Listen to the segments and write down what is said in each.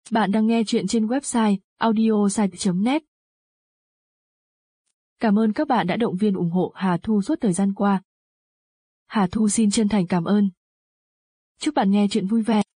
Bạn đang nghe chuyện trên website audiosite.net. Cảm ơn các bạn đã động viên ủng hộ Hà Thu suốt thời gian qua. Hà Thu xin chân thành cảm ơn. Chúc bạn nghe chuyện vui vẻ.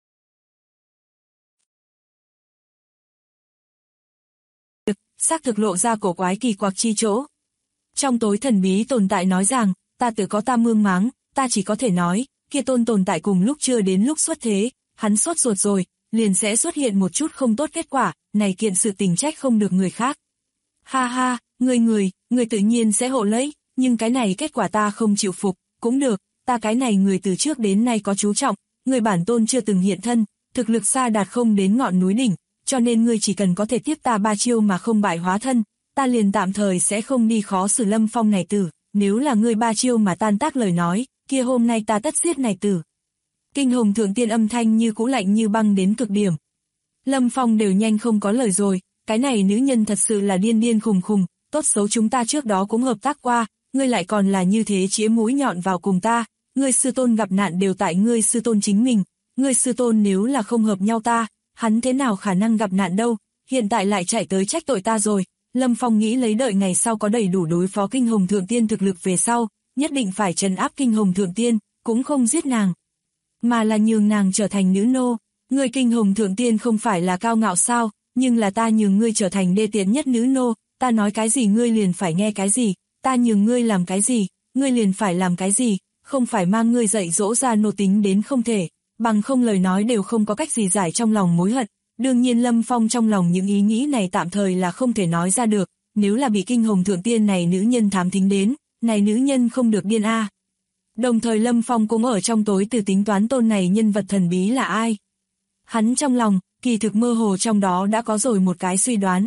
Xác thực lộ ra cổ quái kỳ quặc chi chỗ. Trong tối thần bí tồn tại nói rằng, ta tự có ta mương máng, ta chỉ có thể nói, kia tồn tại cùng lúc chưa đến lúc xuất thế, hắn sốt ruột rồi, liền sẽ xuất hiện một chút không tốt kết quả, này kiện sự tình trách không được người khác. Ha ha, người tự nhiên sẽ hộ lấy, nhưng cái này kết quả ta không chịu phục, cũng được, ta cái này người từ trước đến nay có chú trọng, người bản tôn chưa từng hiện thân, thực lực xa đạt không đến ngọn núi đỉnh, cho nên ngươi chỉ cần có thể tiếp ta 3 chiêu mà không bại hóa thân, ta liền tạm thời sẽ không đi khó xử Lâm Phong này tử, nếu là ngươi 3 chiêu mà tan tác lời nói, kia hôm nay ta tất giết này tử. Kinh hồng thượng tiên âm thanh như cũ lạnh như băng đến cực điểm. Lâm Phong đều nhanh không có lời rồi, cái này nữ nhân thật sự là điên khùng, tốt xấu chúng ta trước đó cũng hợp tác qua, ngươi lại còn là như thế chĩa mũi nhọn vào cùng ta, ngươi sư tôn gặp nạn đều tại ngươi sư tôn chính mình, ngươi sư tôn nếu là không hợp nhau ta, hắn thế nào khả năng gặp nạn đâu, hiện tại lại chạy tới trách tội ta rồi. Lâm Phong nghĩ lấy đợi ngày sau có đầy đủ đối phó kinh hồng thượng tiên thực lực về sau, nhất định phải trấn áp kinh hồng thượng tiên, cũng không giết nàng, mà là nhường nàng trở thành nữ nô. Ngươi kinh hồng thượng tiên không phải là cao ngạo sao, nhưng là ta nhường ngươi trở thành đê tiện nhất nữ nô, ta nói cái gì ngươi liền phải nghe cái gì, ta nhường ngươi làm cái gì, ngươi liền phải làm cái gì, không phải mang ngươi dạy dỗ ra nô tính đến không thể, bằng không lời nói đều không có cách gì giải trong lòng mối hận. Đương nhiên Lâm Phong trong lòng những ý nghĩ này tạm thời là không thể nói ra được, nếu là bị kinh hồng thượng tiên này nữ nhân thám thính đến, này nữ nhân không được điên a. Đồng thời Lâm Phong cũng ở trong tối từ tính toán tôn này nhân vật thần bí là ai. Hắn trong lòng, kỳ thực mơ hồ trong đó đã có rồi một cái suy đoán.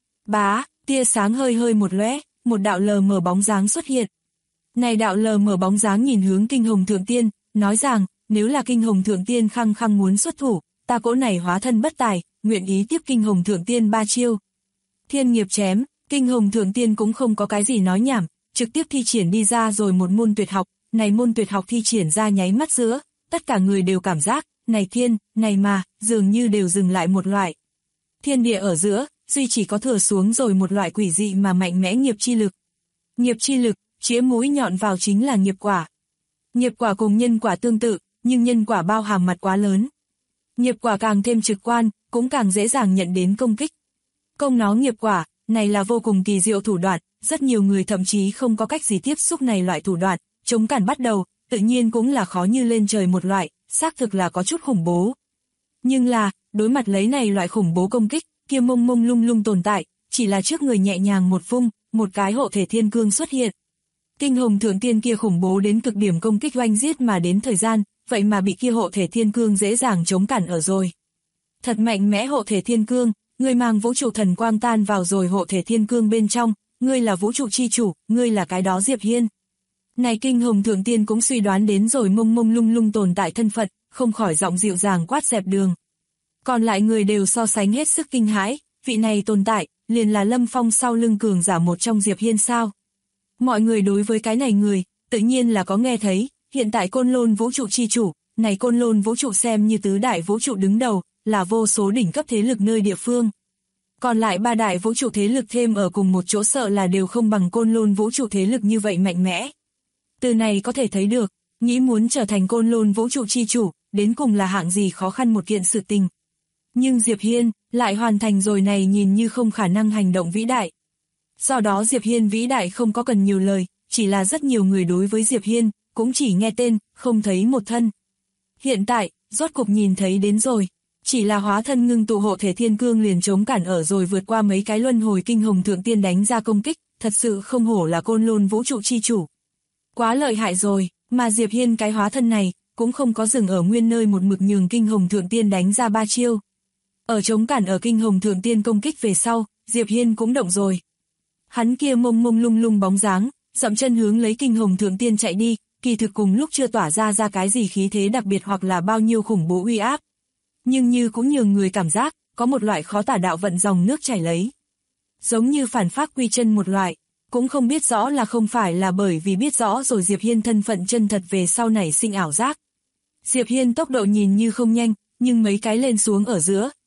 Bá, tia sáng hơi một lóe, một đạo lờ mờ bóng dáng xuất hiện. Này đạo lờ mờ bóng dáng nhìn hướng kinh hồng thượng tiên, nói rằng, nếu là kinh hồng thượng tiên khăng muốn xuất thủ, ta cỗ này hóa thân bất tài, nguyện ý tiếp kinh hồng thượng tiên 3 chiêu. Thiên nghiệp chém, kinh hồng thượng tiên cũng không có cái gì nói nhảm, trực tiếp thi triển đi ra rồi một môn tuyệt học, này môn tuyệt học thi triển ra nháy mắt giữa, tất cả người đều cảm giác, này thiên, này mà, dường như đều dừng lại một loại. Thiên địa ở giữa, duy chỉ có thừa xuống rồi một loại quỷ dị mà mạnh mẽ nghiệp chi lực. Nghiệp chi lực, chĩa mũi nhọn vào chính là nghiệp quả. Nghiệp quả cùng nhân quả tương tự, nhưng nhân quả bao hàm mặt quá lớn. Nghiệp quả càng thêm trực quan, cũng càng dễ dàng nhận đến công kích. Công nó nghiệp quả, này là vô cùng kỳ diệu thủ đoạn, rất nhiều người thậm chí không có cách gì tiếp xúc này loại thủ đoạn, chống cản bắt đầu, tự nhiên cũng là khó như lên trời một loại, xác thực là có chút khủng bố. Nhưng là, đối mặt lấy này loại khủng bố công kích, kia mông lung tồn tại, chỉ là trước người nhẹ nhàng một vung, một cái hộ thể thiên cương xuất hiện. Kinh hồng thượng tiên kia khủng bố đến cực điểm công kích oanh giết mà đến thời gian, vậy mà bị kia hộ thể thiên cương dễ dàng chống cản ở rồi. Thật mạnh mẽ hộ thể thiên cương, ngươi mang vũ trụ thần quang tan vào rồi hộ thể thiên cương bên trong, ngươi là vũ trụ chi chủ, ngươi là cái đó Diệp Hiên. Này kinh hồng thượng tiên cũng suy đoán đến rồi mông lung tồn tại thân phận, không khỏi giọng dịu dàng quát dẹp đường. Còn lại người đều so sánh hết sức kinh hãi, vị này tồn tại, liền là Lâm Phong sau lưng cường giả một trong Diệp Hiên sao. Mọi người đối với cái này người, tự nhiên là có nghe thấy, hiện tại Côn Lôn vũ trụ chi chủ, này Côn Lôn vũ trụ xem như tứ đại vũ trụ đứng đầu, là vô số đỉnh cấp thế lực nơi địa phương. Còn lại 3 đại vũ trụ thế lực thêm ở cùng một chỗ sợ là đều không bằng Côn Lôn vũ trụ thế lực như vậy mạnh mẽ. Từ này có thể thấy được, nghĩ muốn trở thành Côn Lôn vũ trụ chi chủ, đến cùng là hạng gì khó khăn một kiện sự tình. Nhưng Diệp Hiên, lại hoàn thành rồi này nhìn như không khả năng hành động vĩ đại. Do đó Diệp Hiên vĩ đại không có cần nhiều lời, chỉ là rất nhiều người đối với Diệp Hiên, cũng chỉ nghe tên, không thấy một thân. Hiện tại, rốt cục nhìn thấy đến rồi, chỉ là hóa thân ngưng tụ hộ thể thiên cương liền chống cản ở rồi vượt qua mấy cái luân hồi kinh hồng thượng tiên đánh ra công kích, thật sự không hổ là Côn Lôn vũ trụ chi chủ. Quá lợi hại rồi, mà Diệp Hiên cái hóa thân này, cũng không có dừng ở nguyên nơi một mực nhường kinh hồng thượng tiên đánh ra 3 chiêu. Ở chống cản ở kinh hồng thượng tiên công kích về sau, Diệp Hiên cũng động rồi. Hắn kia mông lung bóng dáng, dậm chân hướng lấy kinh hồng thượng tiên chạy đi, kỳ thực cùng lúc chưa tỏa ra cái gì khí thế đặc biệt hoặc là bao nhiêu khủng bố uy áp. Nhưng như cũng nhường người cảm giác, có một loại khó tả đạo vận dòng nước chảy lấy. Giống như phản phát quy chân một loại, cũng không biết rõ là không phải là bởi vì biết rõ rồi Diệp Hiên thân phận chân thật về sau nảy sinh ảo giác. Diệp Hiên tốc độ nhìn như không nhanh, nhưng mấy cái lên xuống ở giữa,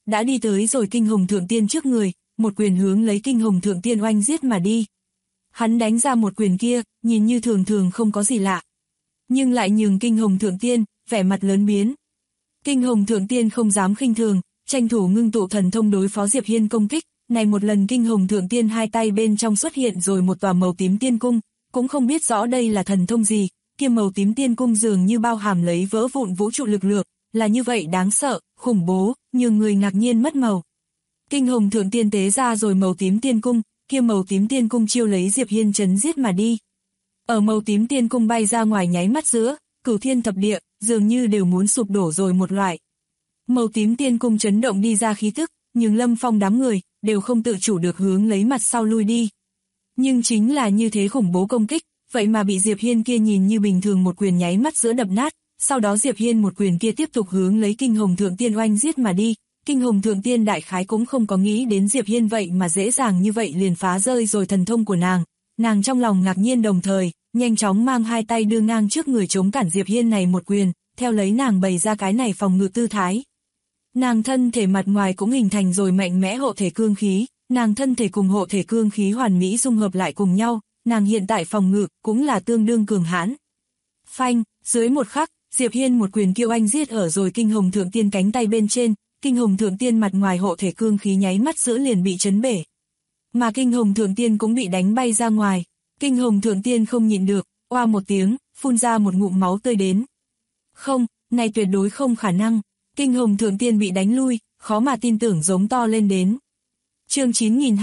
đã đi tới rồi Kinh Hồng Thượng Tiên trước người, một quyền hướng lấy Kinh Hồng Thượng Tiên oanh giết mà đi. Hắn đánh ra một quyền kia, nhìn như thường thường không có gì lạ. Nhưng lại nhường Kinh Hồng Thượng Tiên, vẻ mặt lớn biến. Kinh Hồng Thượng Tiên không dám khinh thường, tranh thủ ngưng tụ thần thông đối phó Diệp Hiên công kích. Này một lần Kinh Hồng Thượng Tiên hai tay bên trong xuất hiện rồi một tòa màu tím tiên cung, cũng không biết rõ đây là thần thông gì, kia màu tím tiên cung dường như bao hàm lấy vỡ vụn vũ trụ lực lượng, là như vậy đáng sợ, khủng bố, nhường người ngạc nhiên mất màu. Kinh Hồng Thượng Tiên tế ra rồi màu tím tiên cung, kia màu tím tiên cung chiêu lấy Diệp Hiên chấn giết mà đi. Ở màu tím tiên cung bay ra ngoài nháy mắt giữa, cửu thiên thập địa, dường như đều muốn sụp đổ rồi một loại. Màu tím tiên cung chấn động đi ra khí tức, nhưng Lâm Phong đám người, đều không tự chủ được hướng lấy mặt sau lui đi. Nhưng chính là như thế khủng bố công kích, vậy mà bị Diệp Hiên kia nhìn như bình thường một quyền nháy mắt giữa đập nát, sau đó Diệp Hiên một quyền kia tiếp tục hướng lấy Kinh Hồng Thượng Tiên oanh giết mà đi. Kinh Hồng Thượng Tiên đại khái cũng không có nghĩ đến Diệp Hiên vậy mà dễ dàng như vậy liền phá rơi rồi thần thông của nàng trong lòng ngạc nhiên đồng thời, nhanh chóng mang hai tay đưa ngang trước người chống cản Diệp Hiên này một quyền, theo lấy nàng bày ra cái này phòng ngự tư thái. Nàng thân thể mặt ngoài cũng hình thành rồi mạnh mẽ hộ thể cương khí, nàng thân thể cùng hộ thể cương khí hoàn mỹ dung hợp lại cùng nhau, nàng hiện tại phòng ngự cũng là tương đương cường hãn. Phanh, dưới một khắc, Diệp Hiên một quyền kiêu anh giết ở rồi Kinh Hồng Thượng Tiên cánh tay bên trên, Kinh Hồng Thượng Tiên mặt ngoài hộ thể cương khí nháy mắt giữa liền bị chấn bể. Mà Kinh Hồng Thượng Tiên cũng bị đánh bay ra ngoài, Kinh Hồng Thượng Tiên không nhịn được, oa một tiếng, phun ra một ngụm máu tươi đến. Không, này tuyệt đối không khả năng, Kinh Hồng Thượng Tiên bị đánh lui, khó mà tin tưởng giống to lên đến. Chương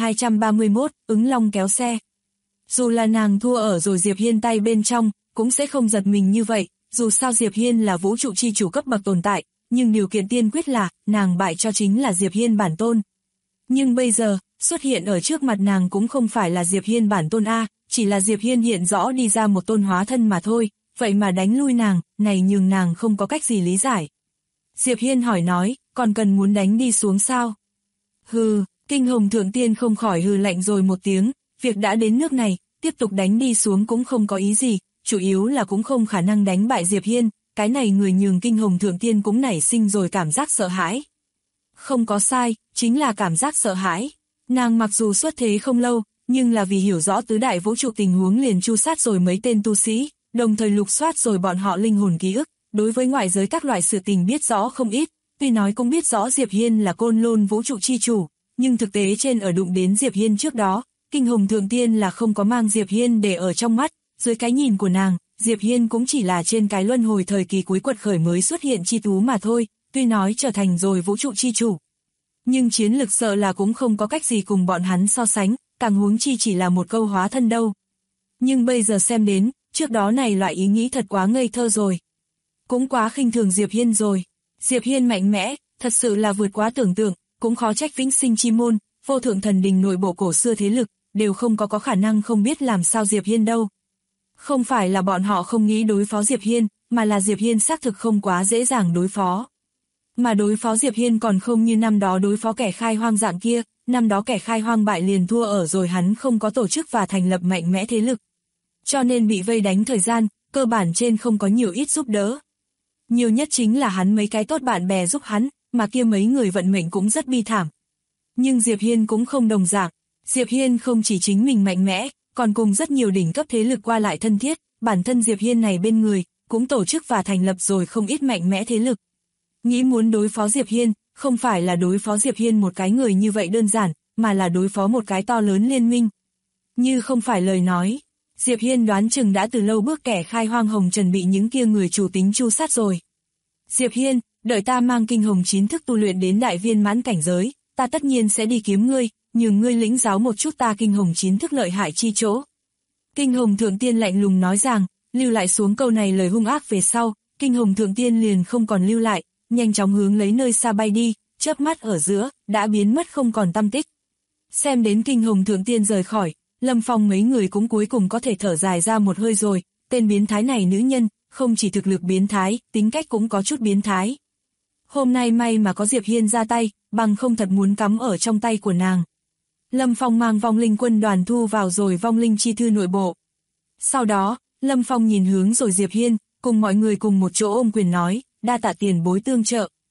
9231, ứng long kéo xe. Dù là nàng thua ở rồi Diệp Hiên tay bên trong, cũng sẽ không giật mình như vậy, dù sao Diệp Hiên là vũ trụ chi chủ cấp bậc tồn tại, nhưng điều kiện tiên quyết là, nàng bại cho chính là Diệp Hiên bản tôn. Nhưng bây giờ, xuất hiện ở trước mặt nàng cũng không phải là Diệp Hiên bản tôn A, chỉ là Diệp Hiên hiện rõ đi ra một tôn hóa thân mà thôi, vậy mà đánh lui nàng, này nhường nàng không có cách gì lý giải. Diệp Hiên hỏi nói, còn cần muốn đánh đi xuống sao? Hừ, Kinh Hồng Thượng Tiên không khỏi hừ lạnh rồi một tiếng, việc đã đến nước này, tiếp tục đánh đi xuống cũng không có ý gì, chủ yếu là cũng không khả năng đánh bại Diệp Hiên, cái này người nhường Kinh Hồng Thượng Tiên cũng nảy sinh rồi cảm giác sợ hãi. Không có sai, chính là cảm giác sợ hãi. Nàng mặc dù xuất thế không lâu, nhưng là vì hiểu rõ tứ đại vũ trụ tình huống liền chu sát rồi mấy tên tu sĩ, đồng thời lục soát rồi bọn họ linh hồn ký ức, đối với ngoại giới các loại sự tình biết rõ không ít, tuy nói cũng biết rõ Diệp Hiên là côn lôn vũ trụ chi chủ, nhưng thực tế trên ở đụng đến Diệp Hiên trước đó, Kinh Hồng Thượng Tiên là không có mang Diệp Hiên để ở trong mắt, dưới cái nhìn của nàng, Diệp Hiên cũng chỉ là trên cái luân hồi thời kỳ cuối quật khởi mới xuất hiện chi tú mà thôi, tuy nói trở thành rồi vũ trụ chi chủ. Nhưng chiến lực sợ là cũng không có cách gì cùng bọn hắn so sánh, càng huống chi chỉ là một câu hóa thân đâu. Nhưng bây giờ xem đến, trước đó này loại ý nghĩ thật quá ngây thơ rồi. Cũng quá khinh thường Diệp Hiên rồi. Diệp Hiên mạnh mẽ, thật sự là vượt quá tưởng tượng, cũng khó trách Vĩnh Sinh Chi Môn, Vô Thượng Thần Đình nội bộ cổ xưa thế lực, đều không có khả năng không biết làm sao Diệp Hiên đâu. Không phải là bọn họ không nghĩ đối phó Diệp Hiên, mà là Diệp Hiên xác thực không quá dễ dàng đối phó. Mà đối phó Diệp Hiên còn không như năm đó đối phó kẻ khai hoang dạng kia, năm đó kẻ khai hoang bại liền thua ở rồi hắn không có tổ chức và thành lập mạnh mẽ thế lực. Cho nên bị vây đánh thời gian, cơ bản trên không có nhiều ít giúp đỡ. Nhiều nhất chính là hắn mấy cái tốt bạn bè giúp hắn, mà kia mấy người vận mệnh cũng rất bi thảm. Nhưng Diệp Hiên cũng không đồng dạng, Diệp Hiên không chỉ chính mình mạnh mẽ, còn cùng rất nhiều đỉnh cấp thế lực qua lại thân thiết, bản thân Diệp Hiên này bên người, cũng tổ chức và thành lập rồi không ít mạnh mẽ thế lực. Nghĩ muốn đối phó Diệp Hiên, không phải là đối phó Diệp Hiên một cái người như vậy đơn giản, mà là đối phó một cái to lớn liên minh. Như không phải lời nói, Diệp Hiên đoán chừng đã từ lâu bước kẻ khai hoang hồng trần bị những kia người chủ tính chu sát rồi. Diệp Hiên, đợi ta mang kinh hồng chín thức tu luyện đến đại viên mãn cảnh giới, ta tất nhiên sẽ đi kiếm ngươi, nhường ngươi lĩnh giáo một chút ta kinh hồng chín thức lợi hại chi chỗ. Kinh hồng thượng tiên lạnh lùng nói rằng, lưu lại xuống câu này lời hung ác về sau, kinh hồng thượng tiên liền không còn lưu lại, nhanh chóng hướng lấy nơi xa bay đi, chớp mắt ở giữa, đã biến mất không còn tăm tích. Xem đến kinh hồng thượng tiên rời khỏi, Lâm Phong mấy người cũng cuối cùng có thể thở dài ra một hơi rồi, tên biến thái này nữ nhân, không chỉ thực lực biến thái, tính cách cũng có chút biến thái. Hôm nay may mà có Diệp Hiên ra tay, bằng không thật muốn cắm ở trong tay của nàng. Lâm Phong mang vong linh quân đoàn thu vào rồi vong linh chi thư nội bộ. Sau đó, Lâm Phong nhìn hướng rồi Diệp Hiên, cùng mọi người cùng một chỗ ôm quyền nói, đa tạ tiền bối tương trợ.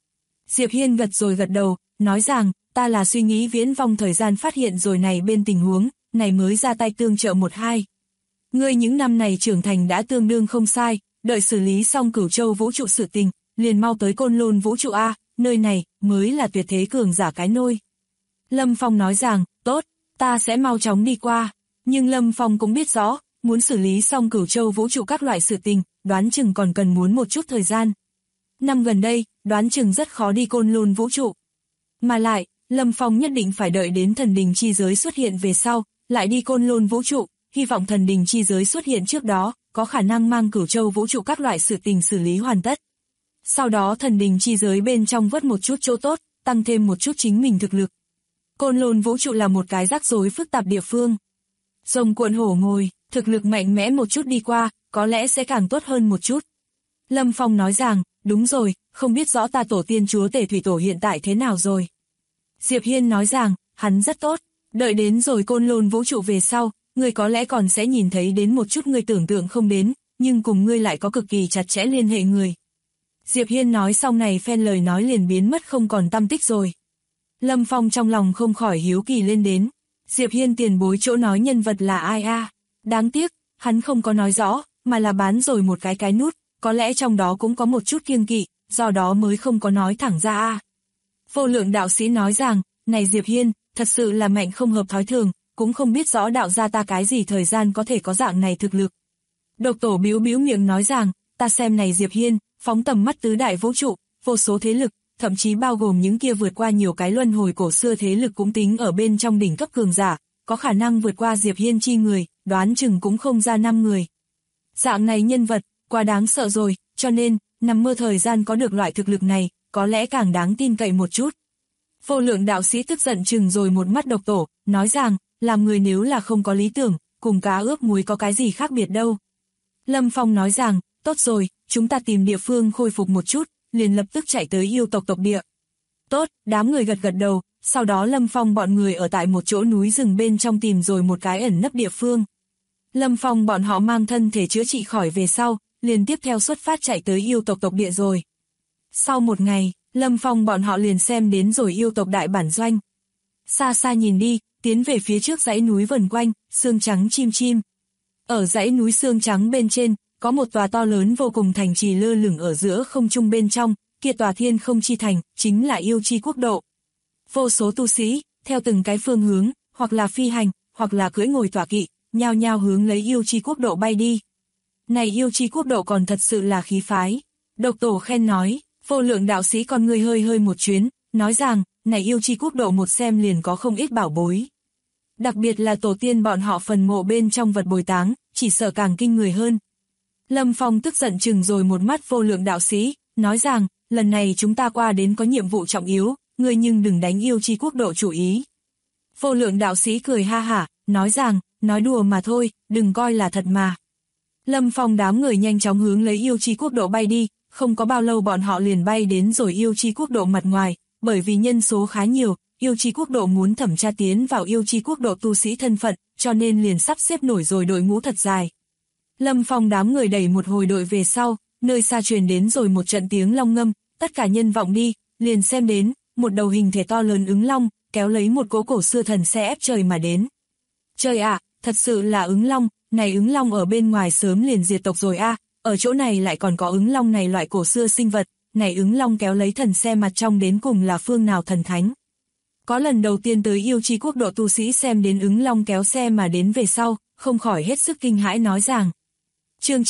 Diệp Hiên gật rồi gật đầu, nói rằng, ta là suy nghĩ viễn vong thời gian phát hiện rồi này bên tình huống, này mới ra tay tương trợ một hai. Ngươi những năm này trưởng thành đã tương đương không sai, đợi xử lý xong Cửu Châu vũ trụ sự tình, liền mau tới Côn Lôn vũ trụ A, nơi này mới là tuyệt thế cường giả cái nôi. Lâm Phong nói rằng, tốt, ta sẽ mau chóng đi qua, nhưng Lâm Phong cũng biết rõ, muốn xử lý xong Cửu Châu vũ trụ các loại sự tình, đoán chừng còn cần muốn một chút thời gian. Năm gần đây, đoán chừng rất khó đi Côn Lôn vũ trụ. Mà lại, Lâm Phong nhất định phải đợi đến thần đình chi giới xuất hiện về sau, lại đi Côn Lôn vũ trụ, hy vọng thần đình chi giới xuất hiện trước đó, có khả năng mang Cửu Châu vũ trụ các loại sự tình xử lý hoàn tất. Sau đó thần đình chi giới bên trong vớt một chút chỗ tốt, tăng thêm một chút chính mình thực lực. Côn Lôn vũ trụ là một cái rắc rối phức tạp địa phương. Rồng cuộn hổ ngồi, thực lực mạnh mẽ một chút đi qua, có lẽ sẽ càng tốt hơn một chút. Lâm Phong nói rằng, đúng rồi, không biết rõ ta tổ tiên chúa tể thủy tổ hiện tại thế nào rồi. Diệp Hiên nói rằng, hắn rất tốt, đợi đến rồi Côn Lôn vũ trụ về sau, ngươi có lẽ còn sẽ nhìn thấy đến một chút ngươi tưởng tượng không đến, nhưng cùng ngươi lại có cực kỳ chặt chẽ liên hệ người. Diệp Hiên nói xong này phen lời nói liền biến mất không còn tăm tích rồi. Lâm Phong trong lòng không khỏi hiếu kỳ lên đến, Diệp Hiên tiền bối chỗ nói nhân vật là ai a? Đáng tiếc, hắn không có nói rõ, mà là bán rồi một cái nút, có lẽ trong đó cũng có một chút kiêng kỵ, do đó mới không có nói thẳng ra a. Vô Lượng đạo sĩ nói rằng, này Diệp Hiên, thật sự là mạnh không hợp thói thường, cũng không biết rõ đạo gia ta cái gì thời gian có thể có dạng này thực lực. Độc Tổ bĩu bĩu miệng nói rằng, ta xem này Diệp Hiên, phóng tầm mắt tứ đại vũ trụ, vô số thế lực, thậm chí bao gồm những kia vượt qua nhiều cái luân hồi cổ xưa thế lực cũng tính ở bên trong đỉnh cấp cường giả, có khả năng vượt qua Diệp Hiên chi người, đoán chừng cũng không ra 5 người. Dạng này nhân vật, quá đáng sợ rồi, cho nên, nằm mơ thời gian có được loại thực lực này, có lẽ càng đáng tin cậy một chút. Vô Lượng đạo sĩ tức giận chừng rồi một mắt Độc Tổ, nói rằng, làm người nếu là không có lý tưởng, cùng cá ướp muối có cái gì khác biệt đâu. Lâm Phong nói rằng, tốt rồi, chúng ta tìm địa phương khôi phục một chút, liền lập tức chạy tới yêu tộc tộc địa. Tốt, đám người gật gật đầu, sau đó Lâm Phong bọn người ở tại một chỗ núi rừng bên trong tìm rồi một cái ẩn nấp địa phương. Lâm Phong bọn họ mang thân thể chữa trị khỏi về sau, liền tiếp theo xuất phát chạy tới yêu tộc tộc địa rồi. Sau một ngày, Lâm Phong bọn họ liền xem đến rồi yêu tộc đại bản doanh. Xa xa nhìn đi, tiến về phía trước dãy núi vần quanh, xương trắng chim chim. Ở dãy núi xương trắng bên trên, có một tòa to lớn vô cùng thành trì lơ lửng ở giữa không trung bên trong, kia tòa thiên không chi thành, chính là yêu chi quốc độ. Vô số tu sĩ, theo từng cái phương hướng, hoặc là phi hành, hoặc là cưỡi ngồi tọa kỵ, nhao nhao hướng lấy yêu chi quốc độ bay đi. Này yêu chi quốc độ còn thật sự là khí phái. Độc Tổ khen nói, Vô Lượng đạo sĩ con người hơi một chuyến, nói rằng, này yêu chi quốc độ một xem liền có không ít bảo bối. Đặc biệt là tổ tiên bọn họ phần mộ bên trong vật bồi táng, chỉ sợ càng kinh người hơn. Lâm Phong tức giận chừng rồi một mắt Vô Lượng đạo sĩ, nói rằng, lần này chúng ta qua đến có nhiệm vụ trọng yếu, ngươi nhưng đừng đánh yêu chi quốc độ chủ ý. Vô Lượng đạo sĩ cười ha hả, nói rằng, nói đùa mà thôi, đừng coi là thật mà. Lâm Phong đám người nhanh chóng hướng lấy yêu chi quốc độ bay đi, không có bao lâu bọn họ liền bay đến rồi yêu chi quốc độ mặt ngoài, bởi vì nhân số khá nhiều, yêu chi quốc độ muốn thẩm tra tiến vào yêu chi quốc độ tu sĩ thân phận, cho nên liền sắp xếp nổi rồi đội ngũ thật dài. Lâm Phong đám người đẩy một hồi đội về sau, nơi xa truyền đến rồi một trận tiếng long ngâm, tất cả nhân vọng đi, liền xem đến, một đầu hình thể to lớn ứng long, kéo lấy một cỗ cổ xưa thần xe ép trời mà đến. Trời ạ, thật sự là ứng long, này ứng long ở bên ngoài sớm liền diệt tộc rồi a, ở chỗ này lại còn có ứng long này loại cổ xưa sinh vật, này ứng long kéo lấy thần xe mặt trong đến cùng là phương nào thần thánh. Có lần đầu tiên tới yêu chi quốc độ tu sĩ xem đến ứng long kéo xe mà đến về sau, không khỏi hết sức kinh hãi nói rằng. Chương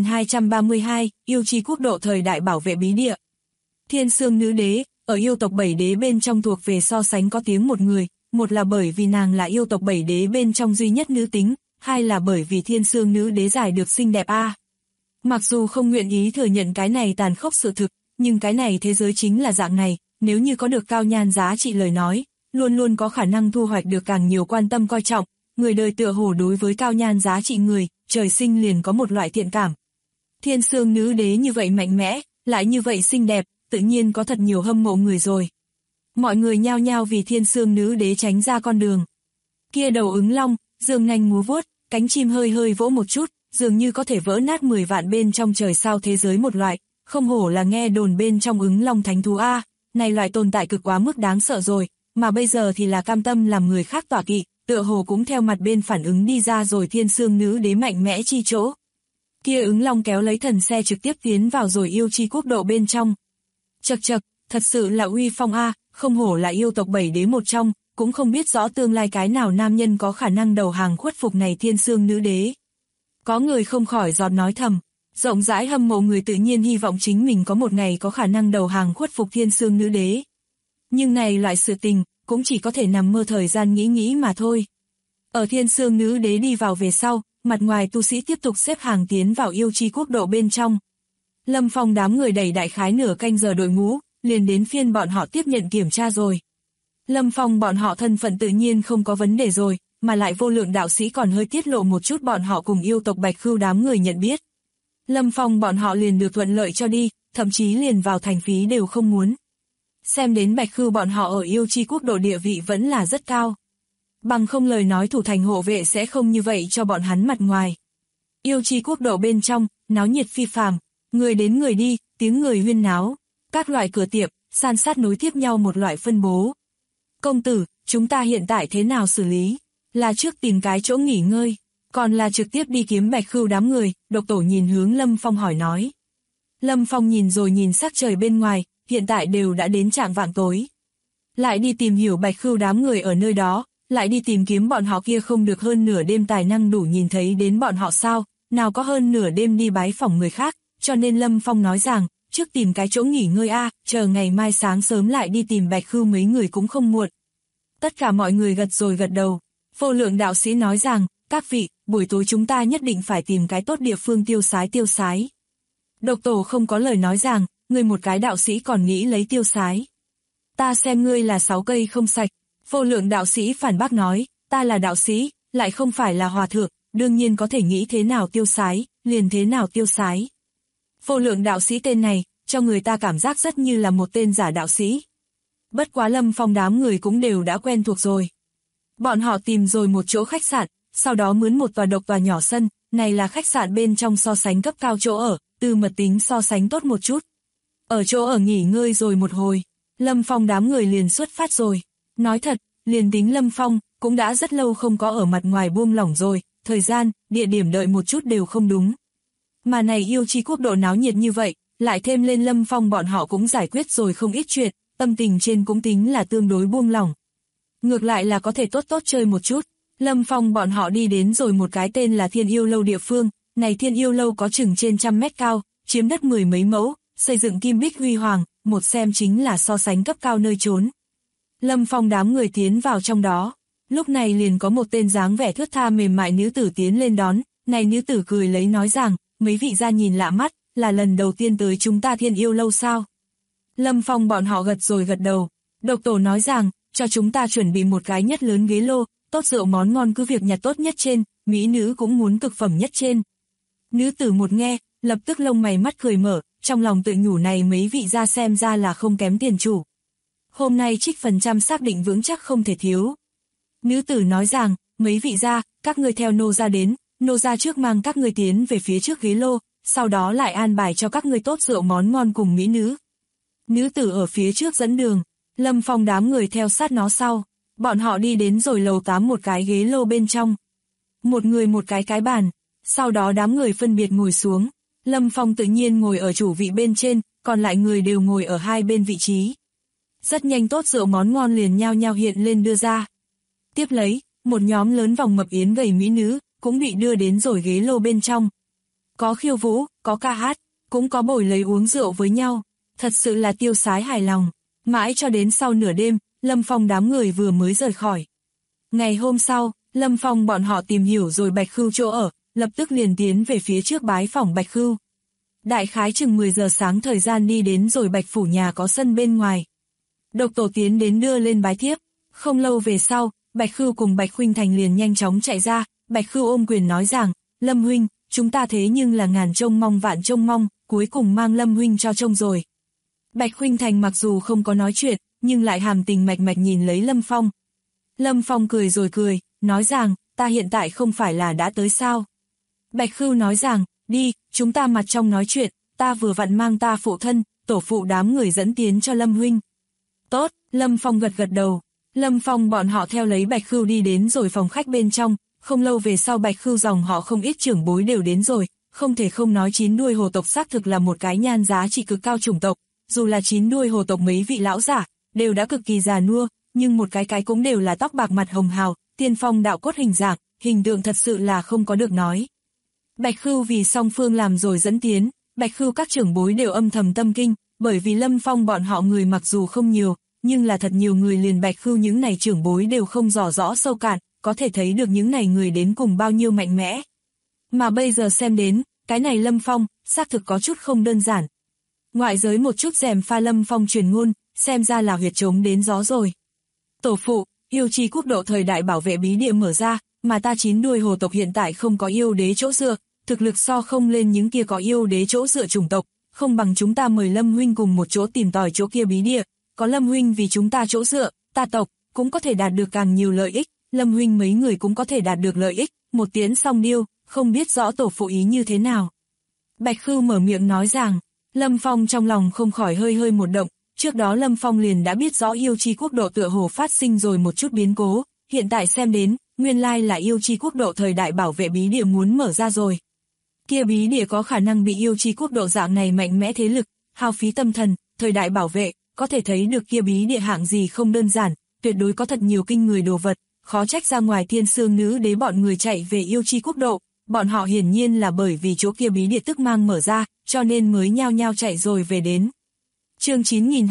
9232, yêu chi quốc độ thời đại bảo vệ bí địa. Thiên Sương Nữ Đế, ở yêu tộc 7 đế bên trong thuộc về so sánh có tiếng một người, một là bởi vì nàng là yêu tộc 7 đế bên trong duy nhất nữ tính, hai là bởi vì Thiên Sương Nữ Đế giải được xinh đẹp a. Mặc dù không nguyện ý thừa nhận cái này tàn khốc sự thực, nhưng cái này thế giới chính là dạng này, nếu như có được cao nhan giá trị lời nói, luôn luôn có khả năng thu hoạch được càng nhiều quan tâm coi trọng, người đời tựa hồ đối với cao nhan giá trị người, trời sinh liền có một loại thiện cảm. Thiên Sương Nữ Đế như vậy mạnh mẽ, lại như vậy xinh đẹp, tự nhiên có thật nhiều hâm mộ người rồi. Mọi người nhao nhao vì Thiên Sương Nữ Đế tránh ra con đường. Kia đầu ứng long, dương nanh múa vuốt, cánh chim hơi vỗ một chút, dường như có thể vỡ nát 10 vạn bên trong trời sao thế giới một loại, không hổ là nghe đồn bên trong ứng long thánh thú a, này loại tồn tại cực quá mức đáng sợ rồi, mà bây giờ thì là cam tâm làm người khác tọa kỵ, tựa hồ cũng theo mặt bên phản ứng đi ra rồi thiên sương nữ đế mạnh mẽ chi chỗ. Kia ứng long kéo lấy thần xe trực tiếp tiến vào rồi yêu chi quốc độ bên trong. Chậc chậc, thật sự là uy phong a, không hổ là yêu tộc 7 đế một trong, cũng không biết rõ tương lai cái nào nam nhân có khả năng đầu hàng khuất phục này thiên sương nữ đế. Có người không khỏi giọt nói thầm, rộng rãi hâm mộ người tự nhiên hy vọng chính mình có một ngày có khả năng đầu hàng khuất phục thiên sương nữ đế. Nhưng này loại sự tình, cũng chỉ có thể nằm mơ thời gian nghĩ mà thôi. Ở thiên sương nữ đế đi vào về sau, mặt ngoài tu sĩ tiếp tục xếp hàng tiến vào yêu chi quốc độ bên trong. Lâm Phong đám người đẩy đại khái nửa canh giờ đội ngũ, liền đến phiên bọn họ tiếp nhận kiểm tra rồi. Lâm Phong bọn họ thân phận tự nhiên không có vấn đề rồi, mà lại vô lượng đạo sĩ còn hơi tiết lộ một chút bọn họ cùng yêu tộc Bạch Khưu đám người nhận biết. Lâm Phong bọn họ liền được thuận lợi cho đi, thậm chí liền vào thành phí đều không muốn. Xem đến Bạch Khưu bọn họ ở yêu chi quốc độ địa vị vẫn là rất cao. Bằng không lời nói thủ thành hộ vệ sẽ không như vậy cho bọn hắn mặt ngoài. Yêu chi quốc độ bên trong, náo nhiệt phi phàm, người đến người đi, tiếng người huyên náo, các loại cửa tiệm, san sát nối tiếp nhau một loại phân bố. Công tử, chúng ta hiện tại thế nào xử lý? Là trước tìm cái chỗ nghỉ ngơi, còn là trực tiếp đi kiếm Bạch Khưu đám người? Độc Tổ nhìn hướng Lâm Phong hỏi nói. Lâm Phong nhìn rồi nhìn sắc trời bên ngoài, hiện tại đều đã đến chạng vạng tối. Lại đi tìm hiểu Bạch Khưu đám người ở nơi đó, lại đi tìm kiếm bọn họ kia không được hơn nửa đêm tài năng đủ nhìn thấy đến bọn họ sao, nào có hơn nửa đêm đi bái phỏng người khác, cho nên Lâm Phong nói rằng, trước tìm cái chỗ nghỉ ngơi chờ ngày mai sáng sớm lại đi tìm Bạch Khưu mấy người cũng không muộn. Tất cả mọi người gật rồi gật đầu. Vô lượng đạo sĩ nói rằng, các vị, buổi tối chúng ta nhất định phải tìm cái tốt địa phương tiêu sái. Độc Tổ không có lời nói rằng, ngươi một cái đạo sĩ còn nghĩ lấy tiêu sái. Ta xem ngươi là 6 cây không sạch. Vô lượng đạo sĩ phản bác nói, ta là đạo sĩ, lại không phải là hòa thượng, đương nhiên có thể nghĩ thế nào tiêu sái, liền thế nào tiêu sái. Vô lượng đạo sĩ tên này, cho người ta cảm giác rất như là một tên giả đạo sĩ. Bất quá Lâm Phong đám người cũng đều đã quen thuộc rồi. Bọn họ tìm rồi một chỗ khách sạn, sau đó mướn một tòa nhỏ sân, này là khách sạn bên trong so sánh cấp cao chỗ ở, từ mật tính so sánh tốt một chút. Ở chỗ ở nghỉ ngơi rồi một hồi, Lâm Phong đám người liền xuất phát rồi. Nói thật, liền tính Lâm Phong, cũng đã rất lâu không có ở mặt ngoài buông lỏng rồi, thời gian, địa điểm đợi một chút đều không đúng. Mà này yêu chi quốc độ náo nhiệt như vậy, lại thêm lên Lâm Phong bọn họ cũng giải quyết rồi không ít chuyện, tâm tình trên cũng tính là tương đối buông lỏng. Ngược lại là có thể tốt chơi một chút. Lâm Phong bọn họ đi đến rồi một cái tên là Thiên Yêu Lâu địa phương, này Thiên Yêu Lâu có chừng trên 100 mét cao, chiếm đất 10 mấy mẫu, xây dựng kim bích huy hoàng, một xem chính là so sánh cấp cao nơi trốn. Lâm Phong đám người tiến vào trong đó, lúc này liền có một tên dáng vẻ thướt tha mềm mại nữ tử tiến lên đón, này nữ tử cười lấy nói rằng, mấy vị gia nhìn lạ mắt, là lần đầu tiên tới chúng ta Thiên Yêu Lâu sao? Lâm Phong bọn họ gật rồi gật đầu, Độc Tổ nói rằng, cho chúng ta chuẩn bị một cái nhất lớn ghế lô, tốt rượu món ngon cứ việc nhặt tốt nhất trên, mỹ nữ cũng muốn cực phẩm nhất trên. Nữ tử một nghe, lập tức lông mày mắt cười mở, trong lòng tự nhủ này mấy vị gia xem ra là không kém tiền chủ. Hôm nay trích phần trăm xác định vững chắc không thể thiếu. Nữ tử nói rằng, mấy vị gia, các ngươi theo nô gia đến, nô gia trước mang các ngươi tiến về phía trước ghế lô, sau đó lại an bài cho các ngươi tốt rượu món ngon cùng mỹ nữ. Nữ tử ở phía trước dẫn đường, Lâm Phong đám người theo sát nó sau, bọn họ đi đến rồi lầu 8 một cái ghế lô bên trong. Một người một cái bàn, sau đó đám người phân biệt ngồi xuống, Lâm Phong tự nhiên ngồi ở chủ vị bên trên, còn lại người đều ngồi ở hai bên vị trí. Rất nhanh tốt rượu món ngon liền nhao nhao hiện lên đưa ra. Tiếp lấy, một nhóm lớn vòng mập yến gầy mỹ nữ, cũng bị đưa đến rồi ghế lô bên trong. Có khiêu vũ, có ca hát, cũng có bồi lấy uống rượu với nhau, thật sự là tiêu sái hài lòng. Mãi cho đến sau nửa đêm, Lâm Phong đám người vừa mới rời khỏi. Ngày hôm sau, Lâm Phong bọn họ tìm hiểu rồi Bạch Khưu chỗ ở, lập tức liền tiến về phía trước bái phỏng Bạch Khưu. Đại khái chừng 10 giờ sáng thời gian đi đến rồi Bạch phủ nhà có sân bên ngoài. Độc Tổ tiến đến đưa lên bái thiếp, không lâu về sau, Bạch Khưu cùng Bạch Khuynh Thành liền nhanh chóng chạy ra, Bạch Khưu ôm quyền nói rằng, Lâm huynh, chúng ta thế nhưng là ngàn trông mong vạn trông mong, cuối cùng mang Lâm huynh cho trông rồi. Bạch Khuynh Thành mặc dù không có nói chuyện, nhưng lại hàm tình mạch mạch nhìn lấy Lâm Phong. Lâm Phong cười rồi cười, nói rằng, ta hiện tại không phải là đã tới sao. Bạch Khưu nói rằng, đi, chúng ta mặt trong nói chuyện, ta vừa vặn mang ta phụ thân, tổ phụ đám người dẫn tiến cho Lâm huynh. Tốt, Lâm Phong gật gật đầu. Lâm Phong bọn họ theo lấy Bạch Khưu đi đến rồi phòng khách bên trong, không lâu về sau Bạch Khưu dòng họ không ít trưởng bối đều đến rồi, không thể không nói chín đuôi hồ tộc xác thực là một cái nhan giá trị cực cao chủng tộc, dù là chín đuôi hồ tộc mấy vị lão giả, đều đã cực kỳ già nua, nhưng một cái cũng đều là tóc bạc mặt hồng hào, tiên phong đạo cốt hình dạng, hình tượng thật sự là không có được nói. Bạch Khưu vì song phương làm rồi dẫn tiến, Bạch Khưu các trưởng bối đều âm thầm tâm kinh, bởi vì Lâm Phong bọn họ người mặc dù không nhiều, nhưng là thật nhiều người liền Bạch Khưu những này trưởng bối đều không rõ rõ sâu cạn, có thể thấy được những này người đến cùng bao nhiêu mạnh mẽ. Mà bây giờ xem đến, cái này Lâm Phong, xác thực có chút không đơn giản. Ngoại giới một chút rèm pha Lâm Phong truyền ngôn, xem ra là huyệt trống đến gió rồi. Tổ phụ, yêu chi quốc độ thời đại bảo vệ bí địa mở ra, mà ta chín đuôi hồ tộc hiện tại không có yêu đế chỗ dựa, thực lực so không lên những kia có yêu đế chỗ dựa chủng tộc, không bằng chúng ta mời Lâm huynh cùng một chỗ tìm tòi chỗ kia bí địa, có Lâm huynh vì chúng ta chỗ dựa, ta tộc cũng có thể đạt được càng nhiều lợi ích, Lâm huynh mấy người cũng có thể đạt được lợi ích, một tiếng song điêu, không biết rõ tổ phụ ý như thế nào. Bạch Khưu mở miệng nói rằng, Lâm Phong trong lòng không khỏi hơi một động, trước đó Lâm Phong liền đã biết rõ yêu chi quốc độ tựa hồ phát sinh rồi một chút biến cố, hiện tại xem đến, nguyên lai là yêu chi quốc độ thời đại bảo vệ bí địa muốn mở ra rồi. Kia bí địa có khả năng bị yêu chi quốc độ dạng này mạnh mẽ thế lực, hao phí tâm thần, thời đại bảo vệ, có thể thấy được kia bí địa hạng gì không đơn giản, tuyệt đối có thật nhiều kinh người đồ vật, khó trách ra ngoài thiên sương nữ đế bọn người chạy về yêu chi quốc độ, bọn họ hiển nhiên là bởi vì chỗ kia bí địa tức mang mở ra, cho nên mới nhao nhao chạy rồi về đến. Chương